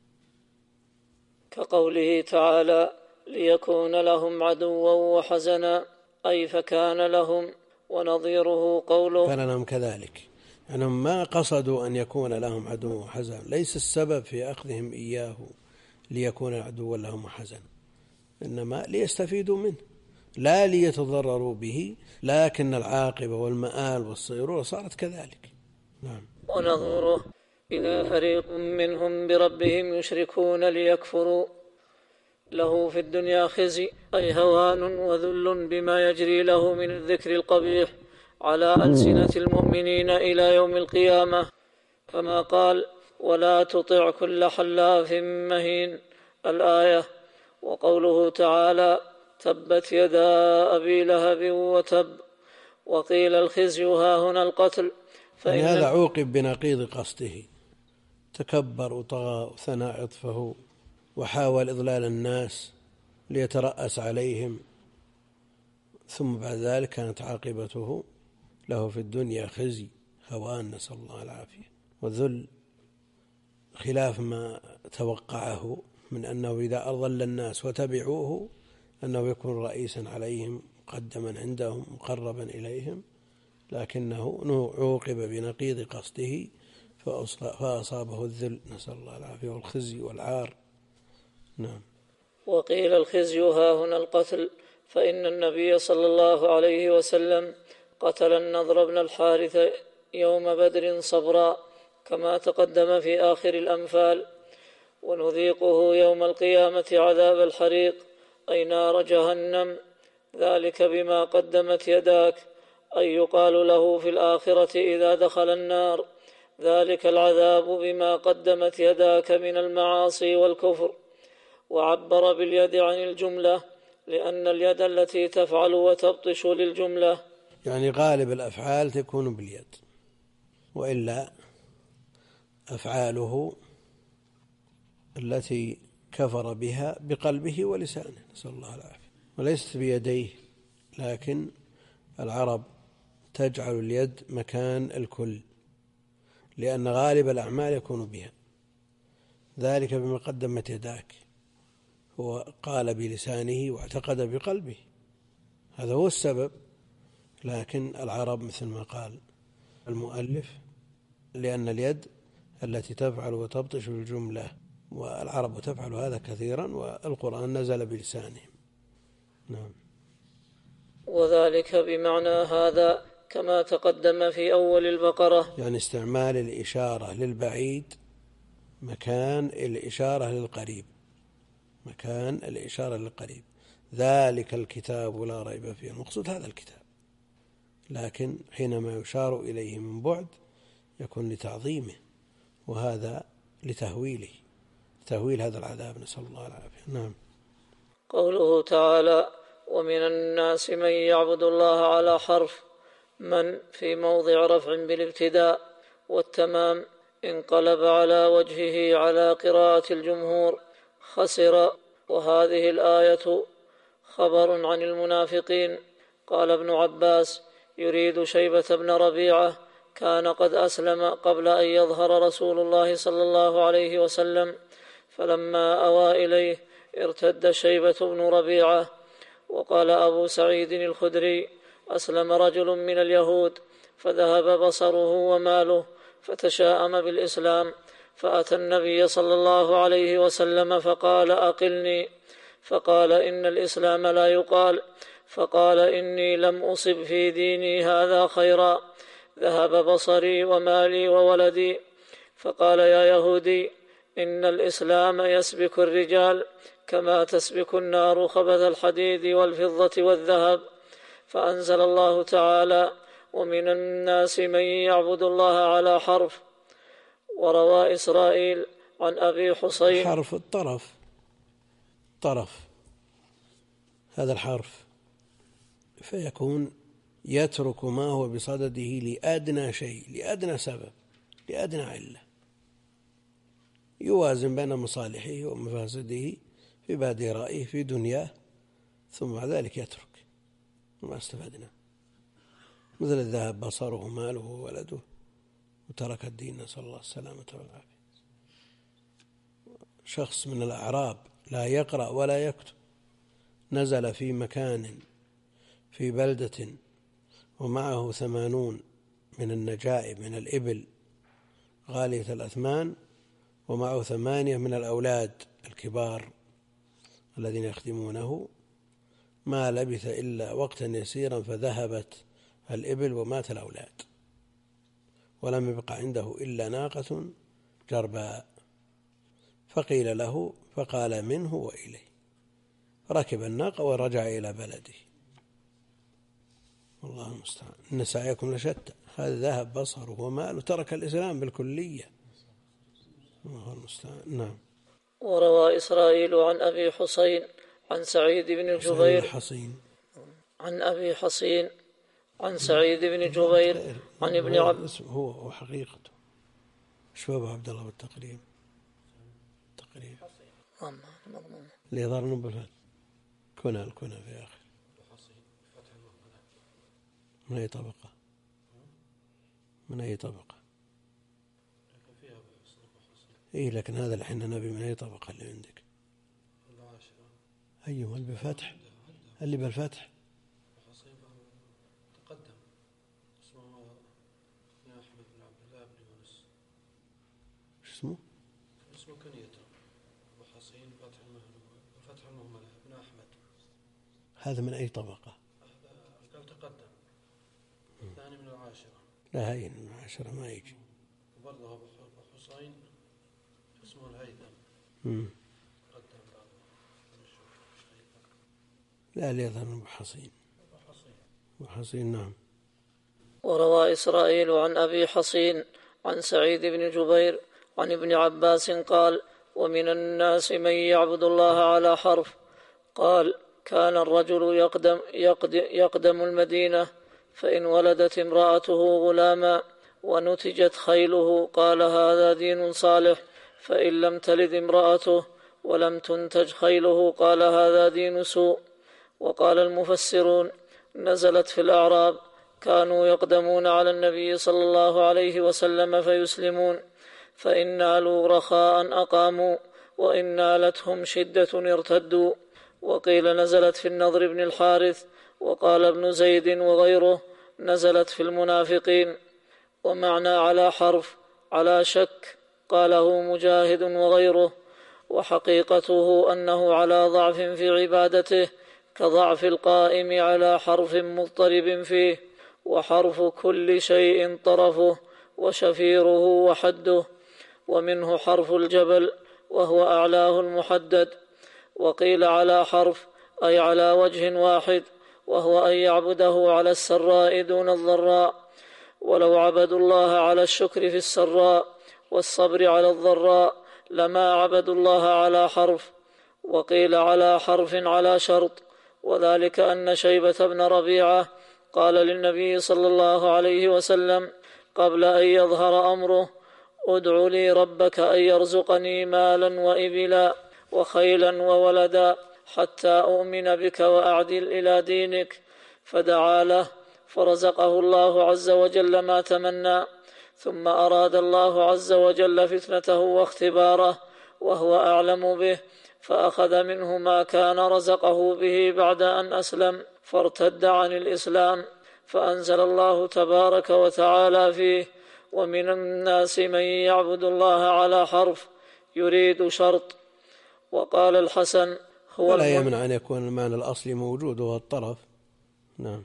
كقوله تعالى ليكون لهم عدوا وحزنا أي فكان لهم، ونظيره قوله كان لهم كذلك، يعني ما قصدوا أن يكون لهم عدو وحزن، ليس السبب في أخذهم إياه ليكون عدوا لهم وحزن، إنما ليستفيدوا منه لا ليتضرروا به، لكن العاقبة والمآل والصيرورة صارت كذلك. نعم. ونظره إذا فريق منهم بربهم يشركون ليكفروا له في الدنيا خزي أي هوان وذل بما يجري له من الذكر القبيح على ألسنة المؤمنين إلى يوم القيامة، كما قال ولا تطع كل حلاف مهين الآية. وقوله تعالى تبت يدا أبي لهب وتب، وقيل الخزي ها هنا القتل، فإن هذا عوقب بنقيض قصده، تكبر وطغى وثنى عطفه وحاول إضلال الناس ليترأس عليهم، ثم بعد ذلك كانت عاقبته له في الدنيا خزي هوان نسأل الله العافية وذل، خلاف ما توقعه من أنه إذا أضل الناس وتبعوه أنه يكون رئيسا عليهم مقدما عندهم مقربا إليهم، لكنه عوقب بنقيض قصده فأصابه الذل نسأل الله العافية والخزي والعار. نعم. وقيل الخزي ها هنا القتل، فإن النبي صلى الله عليه وسلم قتل النضر بن الحارث يوم بدر صبرا كما تقدم في آخر الأنفال. ونذيقه يوم القيامة عذاب الحريق أي نار جهنم، ذلك بما قدمت يداك، أي يقال له في الآخرة إذا دخل النار ذلك العذاب بما قدمت يداك من المعاصي والكفر. وعبر باليد عن الجملة لأن اليد التي تفعل وتبطش للجملة، يعني غالب الأفعال تكون باليد، وإلا أفعاله التي كفر بها بقلبه ولسانه نسأل الله العافية، وليست بيديه، لكن العرب تجعل اليد مكان الكل لأن غالب الأعمال يكون بها، ذلك بما قدمت يداك، هو قال بلسانه واعتقد بقلبه، هذا هو السبب. لكن العرب مثل ما قال المؤلف لأن اليد التي تفعل وتبطش الجملة، والعرب تفعل هذا كثيرا، والقرآن نزل بلسانهم. نعم. وذلك بمعنى هذا كما تقدم في أول البقرة، يعني استعمال الإشارة للبعيد مكان الإشارة للقريب، مكان الإشارة للقريب، ذلك الكتاب لا ريب فيه، المقصود هذا الكتاب، لكن حينما يشار إليه من بعد يكون لتعظيمه، وهذا لتهويله، تهويل هذا العذاب نسأل الله العافية. نعم. قوله تعالى ومن الناس من يعبد الله على حرف، من في موضع رفع بالابتداء والتمام انقلب على وجهه على قراءة الجمهور خسر، وهذه الآية خبر عن المنافقين. قال ابن عباس: يريد شيبة بن ربيعة كان قد أسلم قبل أن يظهر رسول الله صلى الله عليه وسلم، فلما أوى إليه ارتد شيبة بن ربيعة. وقال أبو سعيد الخدري: أسلم رجل من اليهود فذهب بصره وماله فتشاءم بالإسلام، فأتى النبي صلى الله عليه وسلم فقال: أقلني. فقال: إن الإسلام لا يقال. فقال: إني لم أصب في ديني هذا خيرا، ذهب بصري ومالي وولدي. فقال: يا يهودي، إن الإسلام يسبك الرجال كما تسبك النار خبث الحديد والفضة والذهب. فأنزل الله تعالى: ومن الناس من يعبد الله على حرف. وروى إسرائيل عن أبي حصين. حرف الطرف، طرف هذا الحرف، فيكون يترك ما هو بصدده لأدنى شيء، لأدنى سبب، لأدنى علة، يوازن بين مصالحه ومفاسده في بادئ رأيه في دنياه، ثم بعد ذلك يترك وما استفدنا، مثل الذهب بصره ماله وولده وترك الدين، نسأل الله السلامة والعافية. شخص من الأعراب لا يقرأ ولا يكتب، نزل في مكان في بلدة ومعه ثمانون من النجائب من الإبل غالية الأثمان، ومعه ثمانية من الأولاد الكبار الذين يخدمونه، ما لبث إلا وقتا يسيرا فذهبت الإبل ومات الأولاد، ولم يبق عنده إلا ناقة جرباء. فقيل له فقال: منه وإليه، ركب الناقة ورجع إلى بلده. والله المستعان، إن سعيكم لشتى. هذا ذهب بصره وماله، ترك الإسلام بالكلية. الله المستعان. نعم. وروى إسرائيل عن أبي حصين عن سعيد بن جبير حصين. عن أبي حصين عن سعيد بن جبير عن ابن عبد هو وحقيقته شباب عبد الله بالتقريب تقريب اللي يظهر بالفتح كنا الكنا في آخر. من أي طبقة؟ من أي طبقة؟ إيه، لكن هذا الحين نبي من أي طبقة اللي عندك؟ أيوه اللي بفتح، اللي بالفتح تقدم اسمه ابن أحمد بن عبد الله بن يونس. شو اسمه؟ اسمه كنيته أبو حصين فتح المهملة فتح المهملة ابن أحمد. هذا من أي طبقة؟ قال تقدم الثاني من العاشرة. لا، هاي من العاشرة ما يجي. وبرضه أبو حصين اسمه الهيثم. امم لا، اللي يظهر أبو حصين. أبو حصين نعم. وروى إسرائيل عن أبي حصين عن سعيد بن جبير عن ابن عباس قال: ومن الناس من يعبد الله على حرف. قال: كان الرجل يقدم, يقدم, يقدم المدينة، فإن ولدت امرأته غلاما ونتجت خيله قال: هذا دين صالح. فإن لم تلد امرأته ولم تنتج خيله قال: هذا دين سوء. وقال المفسرون: نزلت في الأعراب، كانوا يقدمون على النبي صلى الله عليه وسلم فيسلمون، فإن نالوا رخاء أقاموا، وإن نالتهم شدة ارتدوا. وقيل نزلت في النضر بن الحارث. وقال ابن زيد وغيره: نزلت في المنافقين. ومعنى على حرف على شك، قاله مجاهد وغيره. وحقيقته أنه على ضعف في عبادته، كضعف القائم على حرف مضطرب فيه، وحرف كل شيء طرفه وشفيره وحده. ومنه حرف الجبل وهو أعلاه المحدد. وقيل على حرف أي على وجه واحد، وهو أن يعبده على السراء دون الضراء. ولو عبدوا الله على الشكر في السراء والصبر على الضراء لما عبدوا الله على حرف. وقيل على حرف على شرط، وذلك أن شيبة بن ربيعة قال للنبي صلى الله عليه وسلم قبل أن يظهر أمره: ادع لي ربك أن يرزقني مالا وإبلا وخيلا وولدا حتى أؤمن بك وأعدل إلى دينك، فدعا له فرزقه الله عز وجل ما تمنى. ثم أراد الله عز وجل فتنته واختباره وهو أعلم به، فأخذ منه ما كان رزقه به بعد أن أسلم، فارتد عن الإسلام، فأنزل الله تبارك وتعالى فيه: ومن الناس من يعبد الله على حرف يريد شرط. وقال الحسن هو ولا يمنع أن يكون المعنى الأصلي موجود وهو الطرف. نعم.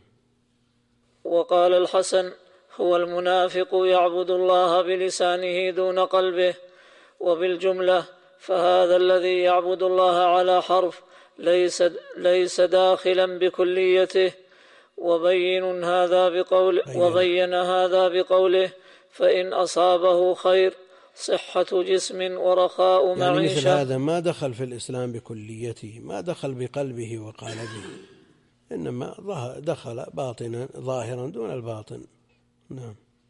وقال الحسن هو المنافق يعبد الله بلسانه دون قلبه. وبالجملة فهذا الذي يعبد الله على حرف ليس, ليس داخلا بكليته. وبين هذا بقوله وبين هذا بقوله: فإن أصابه خير صحة جسم ورخاء معيشة. يعني مثل هذا ما دخل في الإسلام بكليته، ما دخل بقلبه وقالبه، إنما دخل باطنا ظاهرا دون الباطن. نعم.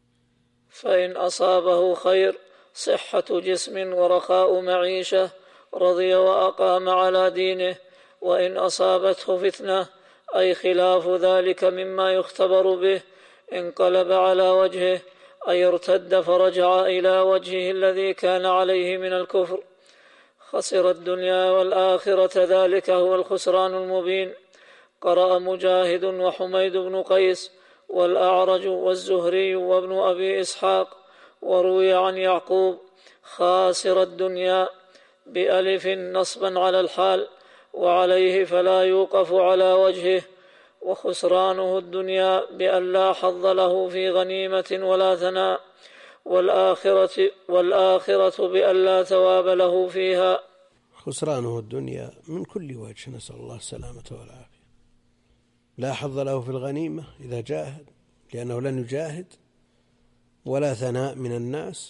فإن أصابه خير صحة جسم ورخاء معيشة رضي وأقام على دينه، وإن أصابته فتنة أي خلاف ذلك مما يختبر به انقلب على وجهه، أي ارتد فرجع إلى وجهه الذي كان عليه من الكفر. خسر الدنيا والآخرة، ذلك هو الخسران المبين. قرأ مجاهد وحميد بن قيس والأعرج والزهري وابن أبي إسحاق، وروي عن يعقوب: خاسر الدنيا بألف نصبا على الحال، وعليه فلا يوقف على وجهه. وخسرانه الدنيا بأن لا حظ له في غنيمة ولا ثناء، والآخرة, والآخرة بأن لا ثواب له فيها. خسرانه الدنيا من كل وجه، نسأل الله السلامة والعافية. لا حظ له في الغنيمة إذا جاهد لأنه لن يجاهد، ولا ثناء من الناس،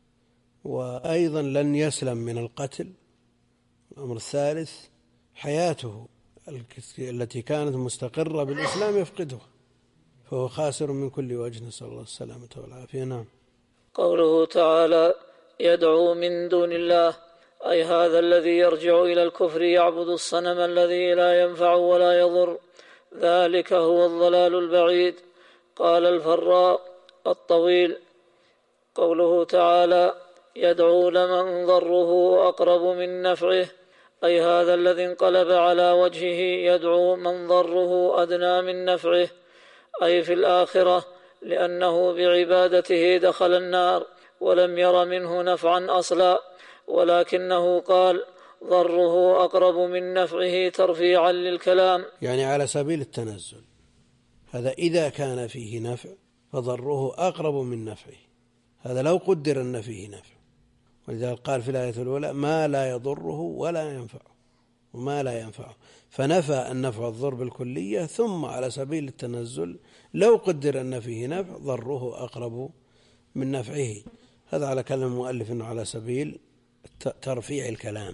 وأيضا لن يسلم من القتل. الأمر الثالث حياته التي كانت مستقرة بالإسلام يفقدها، فهو خاسر من كل وجه، نسأل الله السلامة والعافية. نعم. قوله تعالى: يدعو من دون الله، أي هذا الذي يرجع إلى الكفر يعبد الصنم الذي لا ينفع ولا يضر، ذلك هو الضلال البعيد. قال الفراء الطويل: قوله تعالى: يدعو لمن ضره أقرب من نفعه، أي هذا الذي انقلب على وجهه يدعو من ضره أدنى من نفعه، أي في الآخرة، لأنه بعبادته دخل النار ولم ير منه نفعا أصلا، ولكنه قال ضره أقرب من نفعه ترفيعا للكلام، يعني على سبيل التنزل. هذا إذا كان فيه نفع فضره أقرب من نفعه، هذا لو قدر أن فيه نفع. ولذلك قال في الآية الأولى: ما لا يضره ولا ينفعه، وما لا ينفعه، فنفى النفع الضر بالكلية، ثم على سبيل التنزل لو قدر أن فيه نفع ضره أقرب من نفعه. هذا على كلام المؤلف أنه على سبيل ترفيع الكلام.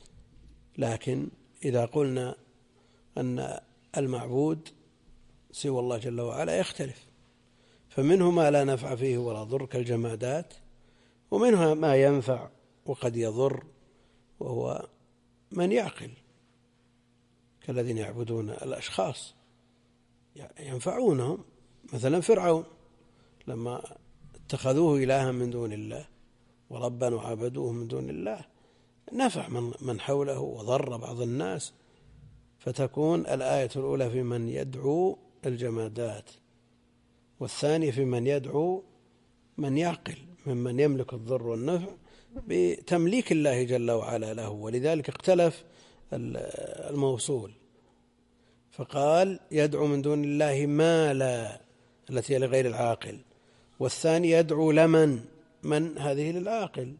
لكن إذا قلنا أن المعبود سوى الله جل وعلا يختلف، فمنه ما لا نفع فيه ولا ضر كالجمادات، ومنها ما ينفع وقد يضر، وهو من يعقل كالذين يعبدون الأشخاص ينفعونهم، مثلا فرعون لما اتخذوه إلها من دون الله وربا وعبدوه من دون الله نفع من حوله وضر بعض الناس. فتكون الآية الأولى في من يدعو الجمادات، والثانية في من يدعو من يعقل ممن يملك الضر والنفع بتمليك الله جل وعلا له. ولذلك اختلف الموصول، فقال يدعو من دون الله ما لا التي لغير العاقل، والثاني يدعو لمن من هذه للعاقل،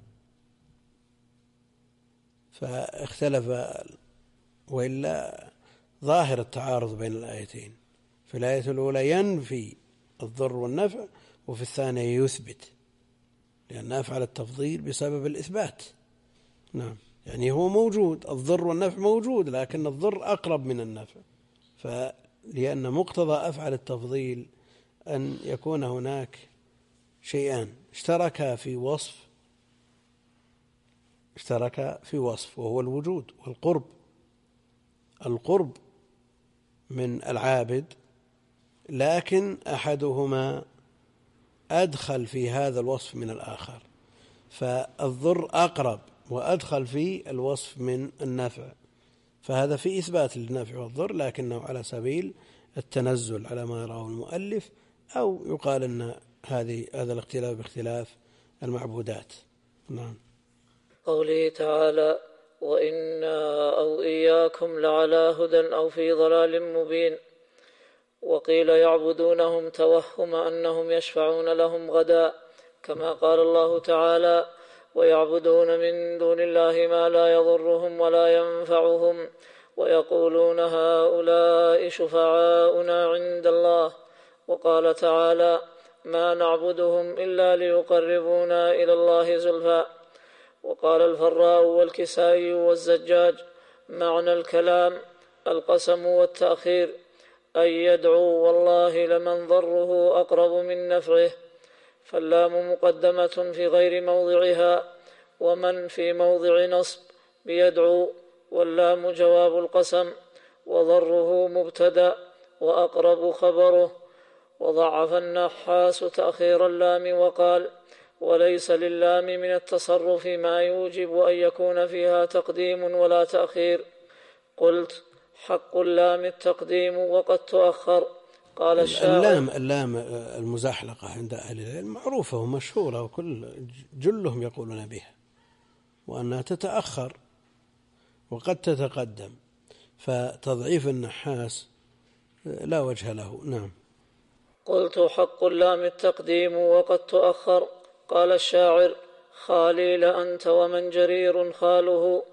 فاختلف. وإلا ظاهر التعارض بين الآيتين، في الآية الأولى ينفي الضر والنفع، وفي الثانية يثبت، لأن أفعل التفضيل بسبب الإثبات. نعم، يعني هو موجود، الضر والنفع موجود، لكن الضر أقرب من النفع، فلأن مقتضى أفعل التفضيل أن يكون هناك شيئان اشتركا في وصف اشترك في وصف وهو الوجود والقرب. القرب من العابد، لكن أحدهما أدخل في هذا الوصف من الآخر، فالضر أقرب وأدخل في الوصف من النفع، فهذا في إثبات للنفع والضر، لكنه على سبيل التنزل على ما يراه المؤلف، أو يقال أن هذه هذا الاختلاف باختلاف المعبودات. نعم. قوله تعالى: وإنا أو إياكم لعلى هدى أو في ضلال مبين. وقيل يعبدونهم توهم أنهم يشفعون لهم غدا، كما قال الله تعالى: ويعبدون من دون الله ما لا يضرهم ولا ينفعهم ويقولون هؤلاء شفعاؤنا عند الله. وقال تعالى: ما نعبدهم إلا ليقربونا إلى الله زلفى. وقال الفراء والكسائي والزجاج: معنى الكلام القسم والتأخير، أي يدعو والله لمن ضره أقرب من نفعه، فاللام مقدمة في غير موضعها، ومن في موضع نصب بيدعو، واللام جواب القسم، وضره مبتدأ وأقرب خبره. وضعف النحاس تأخير اللام وقال: وليس للام من التصرف ما يوجب أن يكون فيها تقديم ولا تأخير. قلت: حق اللام التقديم وقد تؤخر. قال الشاعر: اللام اللام المزحلقة عند أهل العلم معروفة ومشهورة، وكل جلهم يقولون بها، وأنها تتأخر وقد تتقدم، فتضعيف النحاس لا وجه له. نعم. قلت: حق اللام التقديم وقد تؤخر. قال الشاعر: خالي لأنت ومن جرير خاله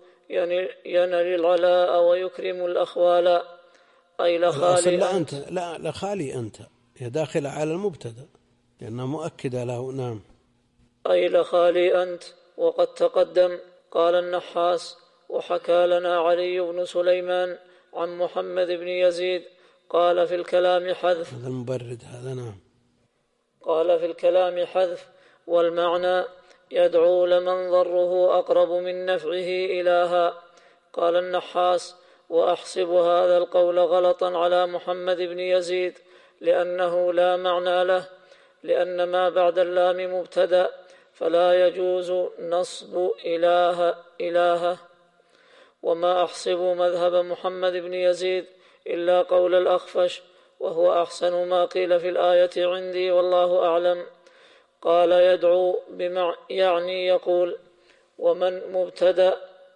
ينل العلاء ويكرم الأخوال. أي لخالي لا أنت. أنت لا لخالي أنت هي داخلة على المبتدأ لأنها مؤكدة له. نعم. أي لخالي أنت وقد تقدم. قال النحاس: وحكى لنا علي بن سليمان عن محمد بن يزيد قال في الكلام حذف. هذا المبرد هذا. نعم. قال في الكلام حذف، والمعنى يدعو لمن ضره أقرب من نفعه إلها. قال النحاس: وأحسب هذا القول غلطا على محمد بن يزيد، لأنه لا معنى له، لأن ما بعد اللام مبتدأ، فلا يجوز نصب إله إلهه. وما أحسب مذهب محمد بن يزيد إلا قول الأخفش، وهو أحسن ما قيل في الآية عندي والله أعلم. قال: يدعو بمع يعني يقول، ومن مبتدأ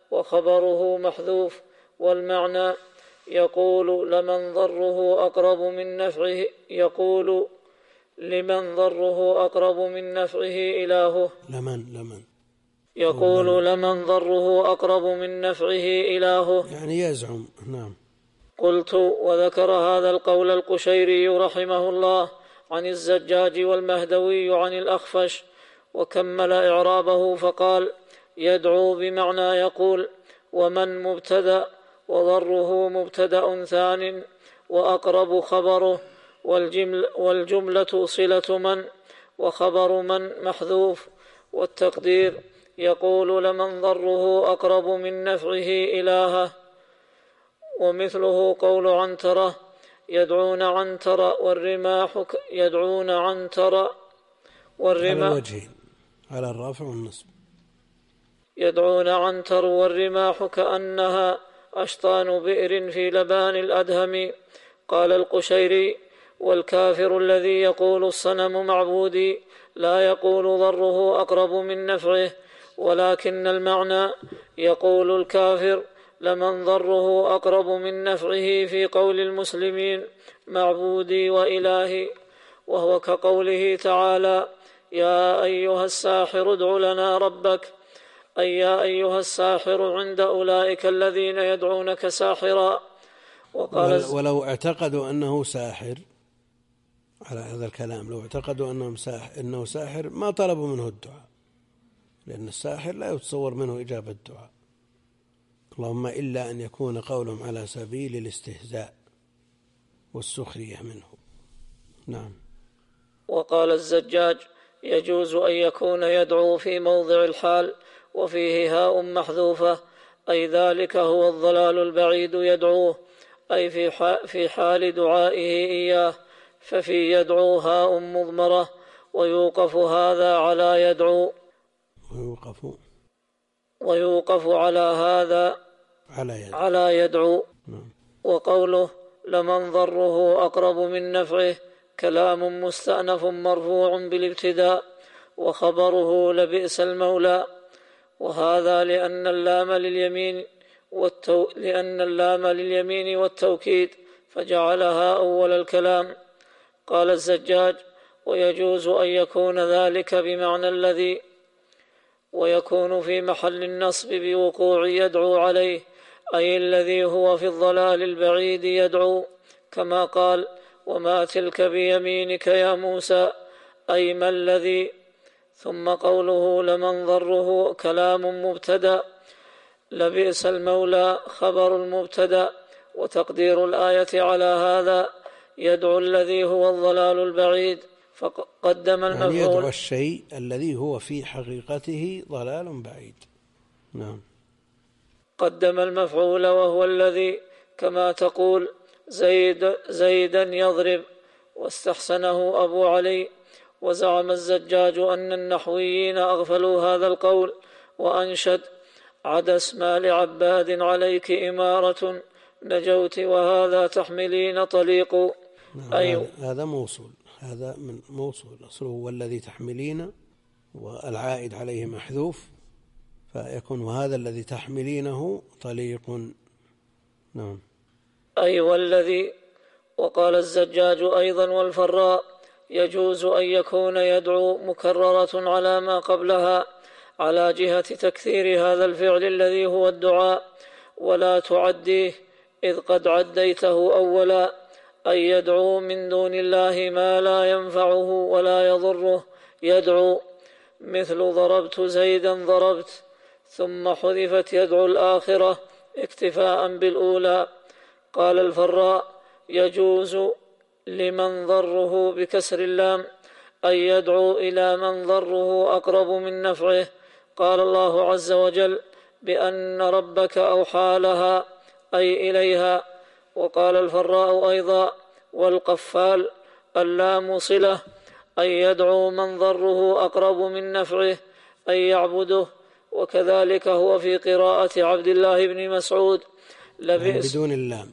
وخبره محذوف، والمعنى يقول لمن ضره أقرب من نفعه يقول لمن ضره أقرب من نفعه إلهه. لمن لمن يقول لمن ضره أقرب من نفعه إلهه، يعني يزعم. نعم. قلت: وذكر هذا القول القشيري رحمه الله عن الزجاج والمهدوي عن الأخفش، وكمل إعرابه فقال: يدعو بمعنى يقول، ومن مبتدأ وضره مبتدأ ثان وأقرب خبره، والجمل والجملة صلة من، وخبر من محذوف، والتقدير يقول لمن ضره أقرب من نفعه إلهه. ومثله قول عنترة: يدعون عنترة والرماح يدعون عنترة والرماح على الوجهين، على الرافع والنصب. يدعون عنتر والرماح كأنها أشطان بئر في لبان الأدهم. قال القشيري: والكافر الذي يقول الصنم معبودي لا يقول ضره أقرب من نفعه، ولكن المعنى يقول الكافر لمن ضره أقرب من نفعه في قول المسلمين معبودي وإلهي، وهو كقوله تعالى: يا أيها الساحر ادع لنا ربك، أي يا أيها الساحر عند أولئك الذين يدعونك ساحرا. وقال: ولو اعتقدوا أنه ساحر، على هذا الكلام، لو اعتقدوا أنه ساحر, إنه ساحر ما طلبوا منه الدعاء، لأن الساحر لا يتصور منه إجابة الدعاء، اللهم إلا أن يكون قولهم على سبيل الاستهزاء والسخرية منه. نعم. وقال الزجاج: يجوز أن يكون يدعو في موضع الحال وفيه هاء محذوفة، أي ذلك هو الضلال البعيد يدعوه، أي في حال دعائه إياه، ففي يدعو هاء مضمرة، ويوقف هذا على يدعو ويوقف ويوقف على هذا على يدعو, على يدعو. نعم. وقوله لمن ضره أقرب من نفعه كلام مستأنف مرفوع بالابتداء، وخبره لبئس المولى، وهذا لأن اللام لليمين والتو... لأن اللام لليمين والتوكيد فجعلها أول الكلام. قال الزجاج: ويجوز أن يكون ذلك بمعنى الذي، ويكون في محل النصب بوقوع يدعو عليه، أي الذي هو في الضلال البعيد يدعو، كما قال: وما تلك بيمينك يا موسى، أي ما الذي. ثم قوله لمن ضره كلام مبتدأ، لبئس المولى خبر المبتدأ، وتقدير الآية على هذا يدعو الذي هو الضلال البعيد، فقدم المفعول، يعني يدعو الشيء الذي هو في حقيقته ضلال بعيد. نعم. قدم المفعول وهو الذي، كما تقول زيد زيدا يضرب، واستحسنه أبو علي. وزعم الزجاج أن النحويين أغفلوا هذا القول، وأنشد: عدا اسما لعباد عليك إمارة نجوت وهذا تحملين طليق. نعم. أي هذا موصول، هذا من موصول أصله هو الذي تحملين، والعائد عليه محذوف، فيكون وهذا الذي تحملينه طليق. نعم. أي والذي. وقال الزجاج أيضا والفراء: يجوز أن يكون يدعو مكررة على ما قبلها على جهة تكثير هذا الفعل الذي هو الدعاء، ولا تعديه إذ قد عديته أولا، أي يدعو من دون الله ما لا ينفعه ولا يضره يدعو، مثل ضربت زيدا ضربت، ثم حذفت يدعو الآخرة اكتفاء بالأولى. قال الفراء: يجوز لمن ضره بكسر اللام، أي يدعو إلى من ضره أقرب من نفعه. قال الله عز وجل بأن ربك أوحى لها، أي إليها. وقال الفراء أيضا: والقفال اللام صلة، أي يدعو من ضره أقرب من نفعه، أي يعبده. وكذلك هو في قراءة عبد الله بن مسعود: لبئس بدون اللام.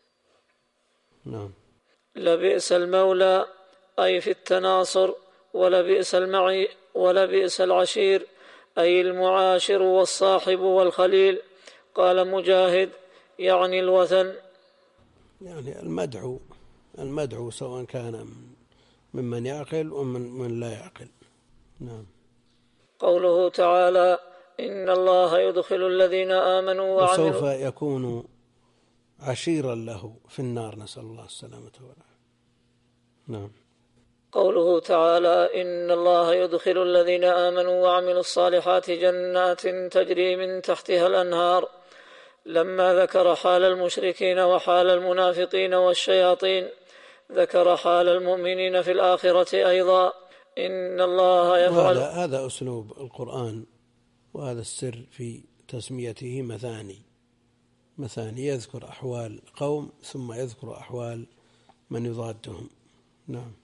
نعم. لبئس المولى، أي في التناصر، ولبئس المعي ولبئس العشير، أي المعاشر والصاحب والخليل. قال مجاهد: يعني الوثن، يعني المدعو المدعو سواء كان ممن يعقل ومن من لا يعقل. نعم. قوله تعالى: إن الله يدخل الذين آمنوا وعملوا، وسوف يكون عشيرا له في النار، نسأل الله السلامة والعافية. نعم. قوله تعالى: إن الله يدخل الذين آمنوا وعملوا الصالحات جنات تجري من تحتها الأنهار، لما ذكر حال المشركين وحال المنافقين والشياطين ذكر حال المؤمنين في الآخرة أيضا. إن الله يفعل، هذا هذا أسلوب القرآن، وهذا السر في تسميته مثاني. مثاني يذكر أحوال قوم ثم يذكر أحوال من يضادهم. نعم.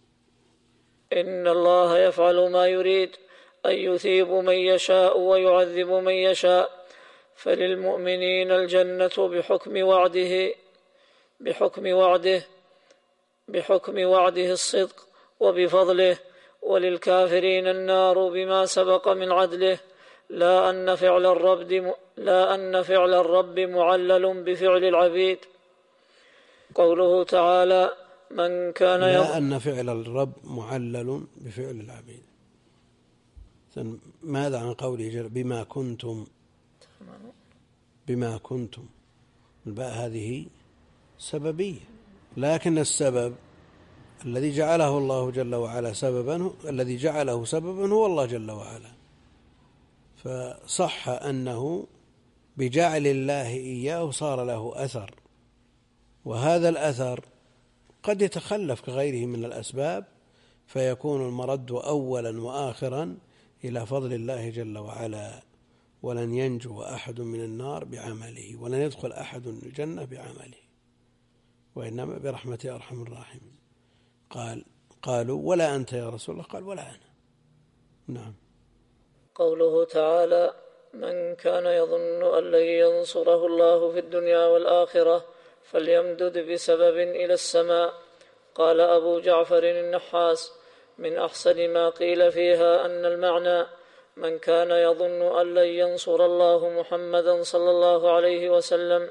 إن الله يفعل ما يريد، أن يثيب من يشاء ويعذب من يشاء، فللمؤمنين الجنة بحكم وعده بحكم وعده بحكم وعده الصدق وبفضله، وللكافرين النار بما سبق من عدله، لا أن فعل الرب لا أن فعل الرب معلل بفعل العبيد. قوله تعالى: من كان لا أن فعل الرب معلل بفعل العبيد. ماذا عن قوله جل بما كنتم بما كنتم الباء هذه سببية، لكن السبب الذي جعله الله جل وعلا سببا الذي جعله سببا هو الله جل وعلا، فصح أنه بجعل الله إياه صار له أثر، وهذا الأثر قد يتخلف كغيره من الأسباب فيكون المرد أولا وآخرا إلى فضل الله جل وعلا، ولن ينجو أحد من النار بعمله، ولن يدخل أحد الجنة بعمله، وإنما برحمة أرحم الراحمين. قال قالوا ولا أنت يا رسول الله؟ قال ولا أنا. نعم. قوله تعالى: من كان يظن أن لن ينصره الله في الدنيا والآخرة فليمدد بسبب إلى السماء. قال أبو جعفر النحاس: من أحسن ما قيل فيها أن المعنى: من كان يظن أن لن ينصر الله محمدا صلى الله عليه وسلم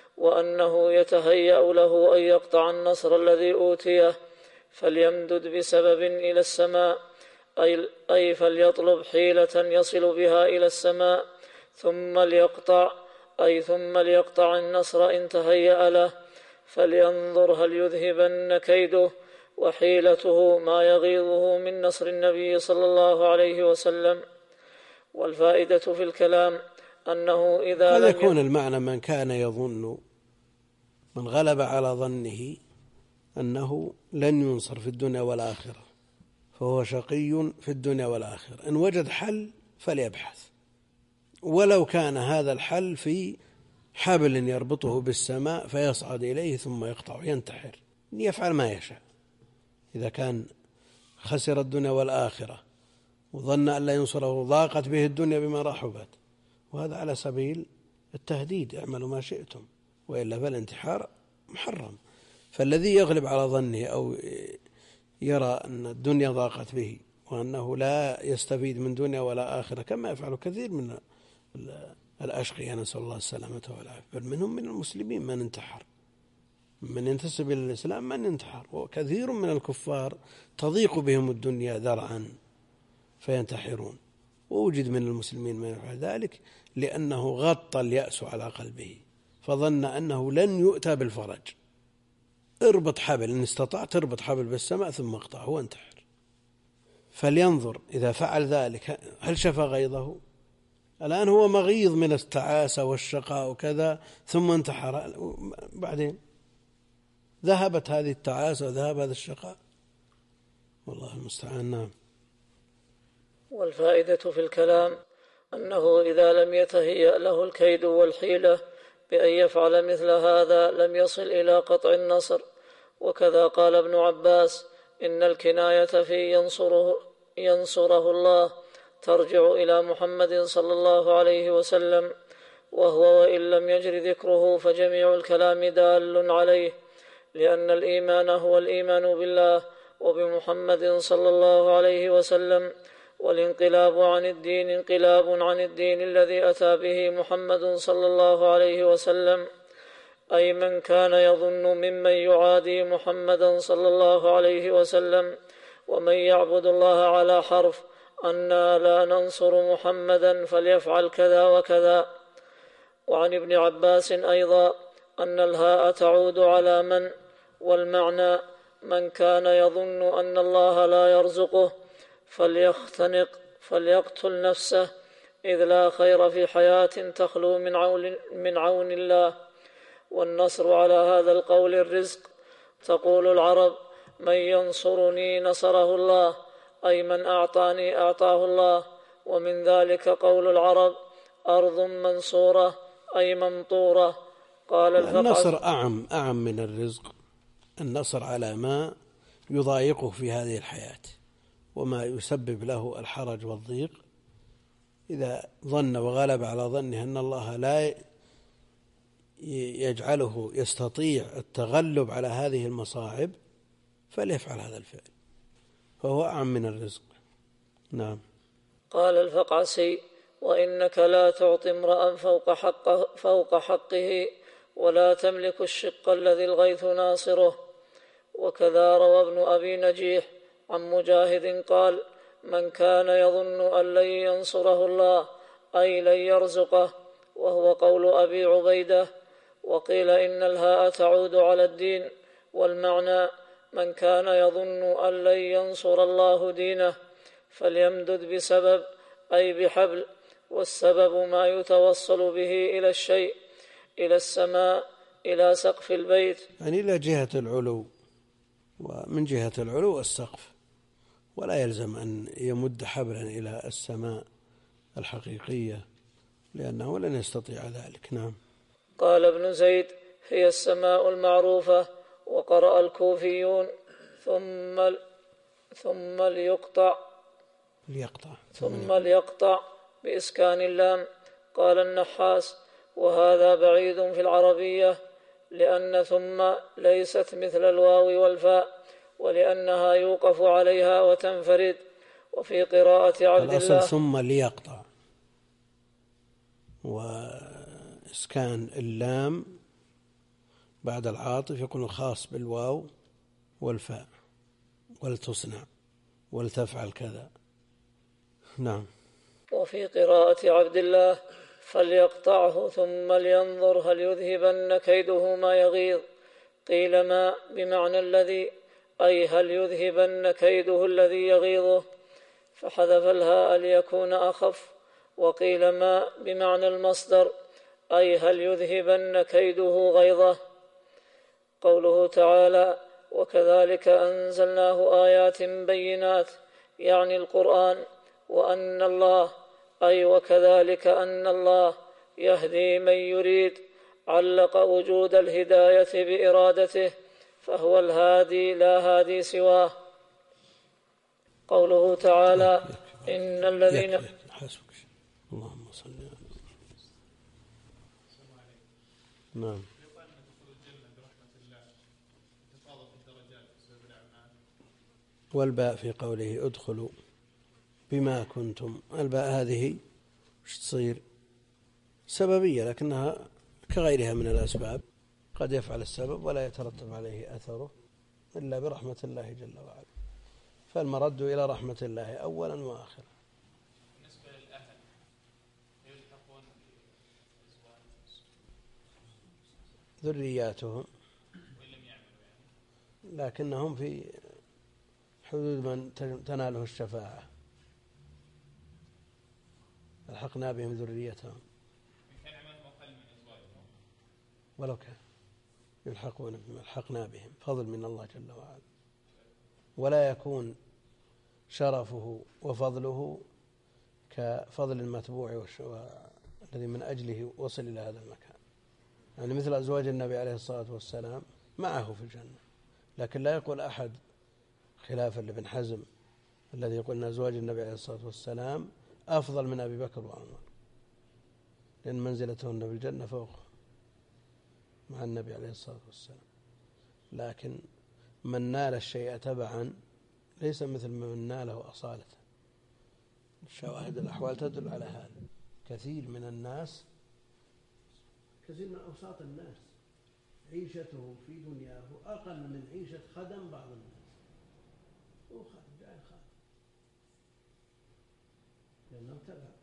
وأنه يتهيأ له أن يقطع النصر الذي أوتيه فليمدد بسبب إلى السماء، أي فليطلب حيلة يصل بها إلى السماء ثم ليقطع أي ثم ليقطع النصر إن تهيأ له، فلينظر هل يذهبن كيده وحيلته ما يغيظه من نصر النبي صلى الله عليه وسلم. والفائدة في الكلام أنه إذا قد لم يكون المعنى من كان يظن، من غلب على ظنه أنه لن ينصر في الدنيا والآخرة فهو شقي في الدنيا والآخرة، إن وجد حل فليبحث، ولو كان هذا الحل في حبل يربطه بالسماء فيصعد إليه ثم يقطع ينتحر، يفعل ما يشاء. إذا كان خسر الدنيا والآخرة وظن أن لا ينصره ضاقت به الدنيا بما رحبت، وهذا على سبيل التهديد: اعملوا ما شئتم، وإلا فالانتحار محرم. فالذي يغلب على ظنه أو يرى أن الدنيا ضاقت به وأنه لا يستفيد من دنيا ولا آخرة، كما يفعل كثير من الأشقياء نسأل الله السلامة والعافية، بل منهم من المسلمين من انتحر، من ينتسب إلى الإسلام من ينتحر، وكثير من الكفار تضيق بهم الدنيا ذرعا فينتحرون، ووجد من المسلمين من يفعل ذلك لأنه غطى اليأس على قلبه فظن أنه لن يؤتى بالفرج. اربط حبل إن استطعت، اربط حبل بالسماء ثم اقطعه وانتحر. فلينظر إذا فعل ذلك هل شفى غيظه؟ الآن هو مغيظ من التعاسة والشقاء وكذا ثم انتحر، بعدين ذهبت هذه التعاسة وذهب هذا الشقاء، والله المستعان. نعم. والفائدة في الكلام أنه إذا لم يتهيأ له الكيد والحيلة بأن يفعل مثل هذا لم يصل إلى قطع النصر. وكذا قال ابن عباس: إن الكناية في ينصره, ينصره الله ترجع إلى محمد صلى الله عليه وسلم، وهو وإن لم يجر ذكره فجميع الكلام دال عليه، لأن الإيمان هو الإيمان بالله وبمحمد صلى الله عليه وسلم، والانقلاب عن الدين انقلاب عن الدين الذي أتى به محمد صلى الله عليه وسلم. أي من كان يظن ممن يعادي محمدا صلى الله عليه وسلم ومن يعبد الله على حرف أنا لا ننصر محمدا فليفعل كذا وكذا. وعن ابن عباس أيضا أن الهاء تعود على من، والمعنى من كان يظن أن الله لا يرزقه فليختنق فليقتل نفسه، إذ لا خير في حياة تخلو من عون, من عون الله. والنصر على هذا القول الرزق. تقول العرب: من ينصرني نصره الله، أي من أعطاني أعطاه الله. ومن ذلك قول العرب: أرض منصورة، أي ممطورة. قال النصر أعم أعم من الرزق، النصر على ما يضايقه في هذه الحياة وما يسبب له الحرج والضيق. إذا ظن وغلب على ظنه أن الله لا يجعله يستطيع التغلب على هذه المصاعب فليفعل هذا الفعل، فهو أعم من الرزق. نعم. قال الفقعسي: وإنك لا تعطي امرأ فوق حقه, فوق حقه ولا تملك الشق الذي الغيث ناصره. وكذا روى ابن أبي نجيح عن مجاهد قال: من كان يظن أن لن ينصره الله أي لن يرزقه، وهو قول أبي عبيدة. وقيل إن الهاء تعود على الدين، والمعنى من كان يظن أن لن ينصر الله دينه فليمدد بسبب أي بحبل، والسبب ما يتوصل به إلى الشيء، إلى السماء، إلى سقف البيت، يعني إلى جهة العلو، ومن جهة العلو السقف، ولا يلزم أن يمد حبلا إلى السماء الحقيقية لأنه لن يستطيع ذلك. نعم. قال ابن زيد: هي السماء المعروفة. وقرأ الكوفيون: ثم ثم ليقطع ليقطع ثم ليقطع بإسكان اللام. قال النحاس: وهذا بعيد في العربية، لأن ثم ليست مثل الواو والفاء، ولأنها يوقف عليها وتنفرد. وفي قراءة عبد الله ثم ليقطع، وإسكان اللام بعد العاطف يكون خاص بالواو والفاء، ولتصنع ولتفعل كذا. نعم. وفي قراءة عبد الله: فليقطعه ثم لينظر هل يذهبن كيده ما يغيظ. قيل ما بمعنى الذي، أي هل يذهبن كيده الذي يغيظه، فحذف الهاء ليكون أخف. وقيل ما بمعنى المصدر، أي هل يذهبن كيده غيظه. قوله تعالى: وكذلك أنزلناه آيات بينات، يعني القرآن. وأن الله، أي وكذلك أن الله يهدي من يريد، علق وجود الهداية بإرادته، فهو الهادي لا هادي سواه. قوله تعالى: إن الذين حسبك. اللهم صل على. نعم. والباء في قوله ادخلوا بما كنتم، الباء هذه وش تصير؟ سببية، لكنها كغيرها من الأسباب، قد يفعل السبب ولا يترتب عليه أثره إلا برحمة الله جل وعلا، فالمرد إلى رحمة الله أولا وآخرا. بالنسبة للأهل يلحقون ذرياتهم لكنهم في حدود من تناله الشفاعة، الحقنا بهم ذريتهم ولو كان يلحقون بما الحقنا بهم، فضل من الله جل وعلا، ولا يكون شرفه وفضله كفضل المتبوع الذي من أجله وصل إلى هذا المكان. يعني مثل أزواج النبي عليه الصلاة والسلام معه في الجنة، لكن لا يقول أحد خلافا لابن حزم الذي يقول أن أزواج النبي عليه الصلاة والسلام أفضل من أبي بكر وعمر، لأن منزلتهن في الجنة فوق مع النبي عليه الصلاة والسلام. لكن من نال الشيء تبعا ليس مثل من ناله أصالة. الشواهد الأحوال تدل على هذا. كثير من الناس، كثير من أوساط الناس عيشته في دنياه أقل من عيشة خدم بعض الناس. هو خادم جاء خادم لأنه تبع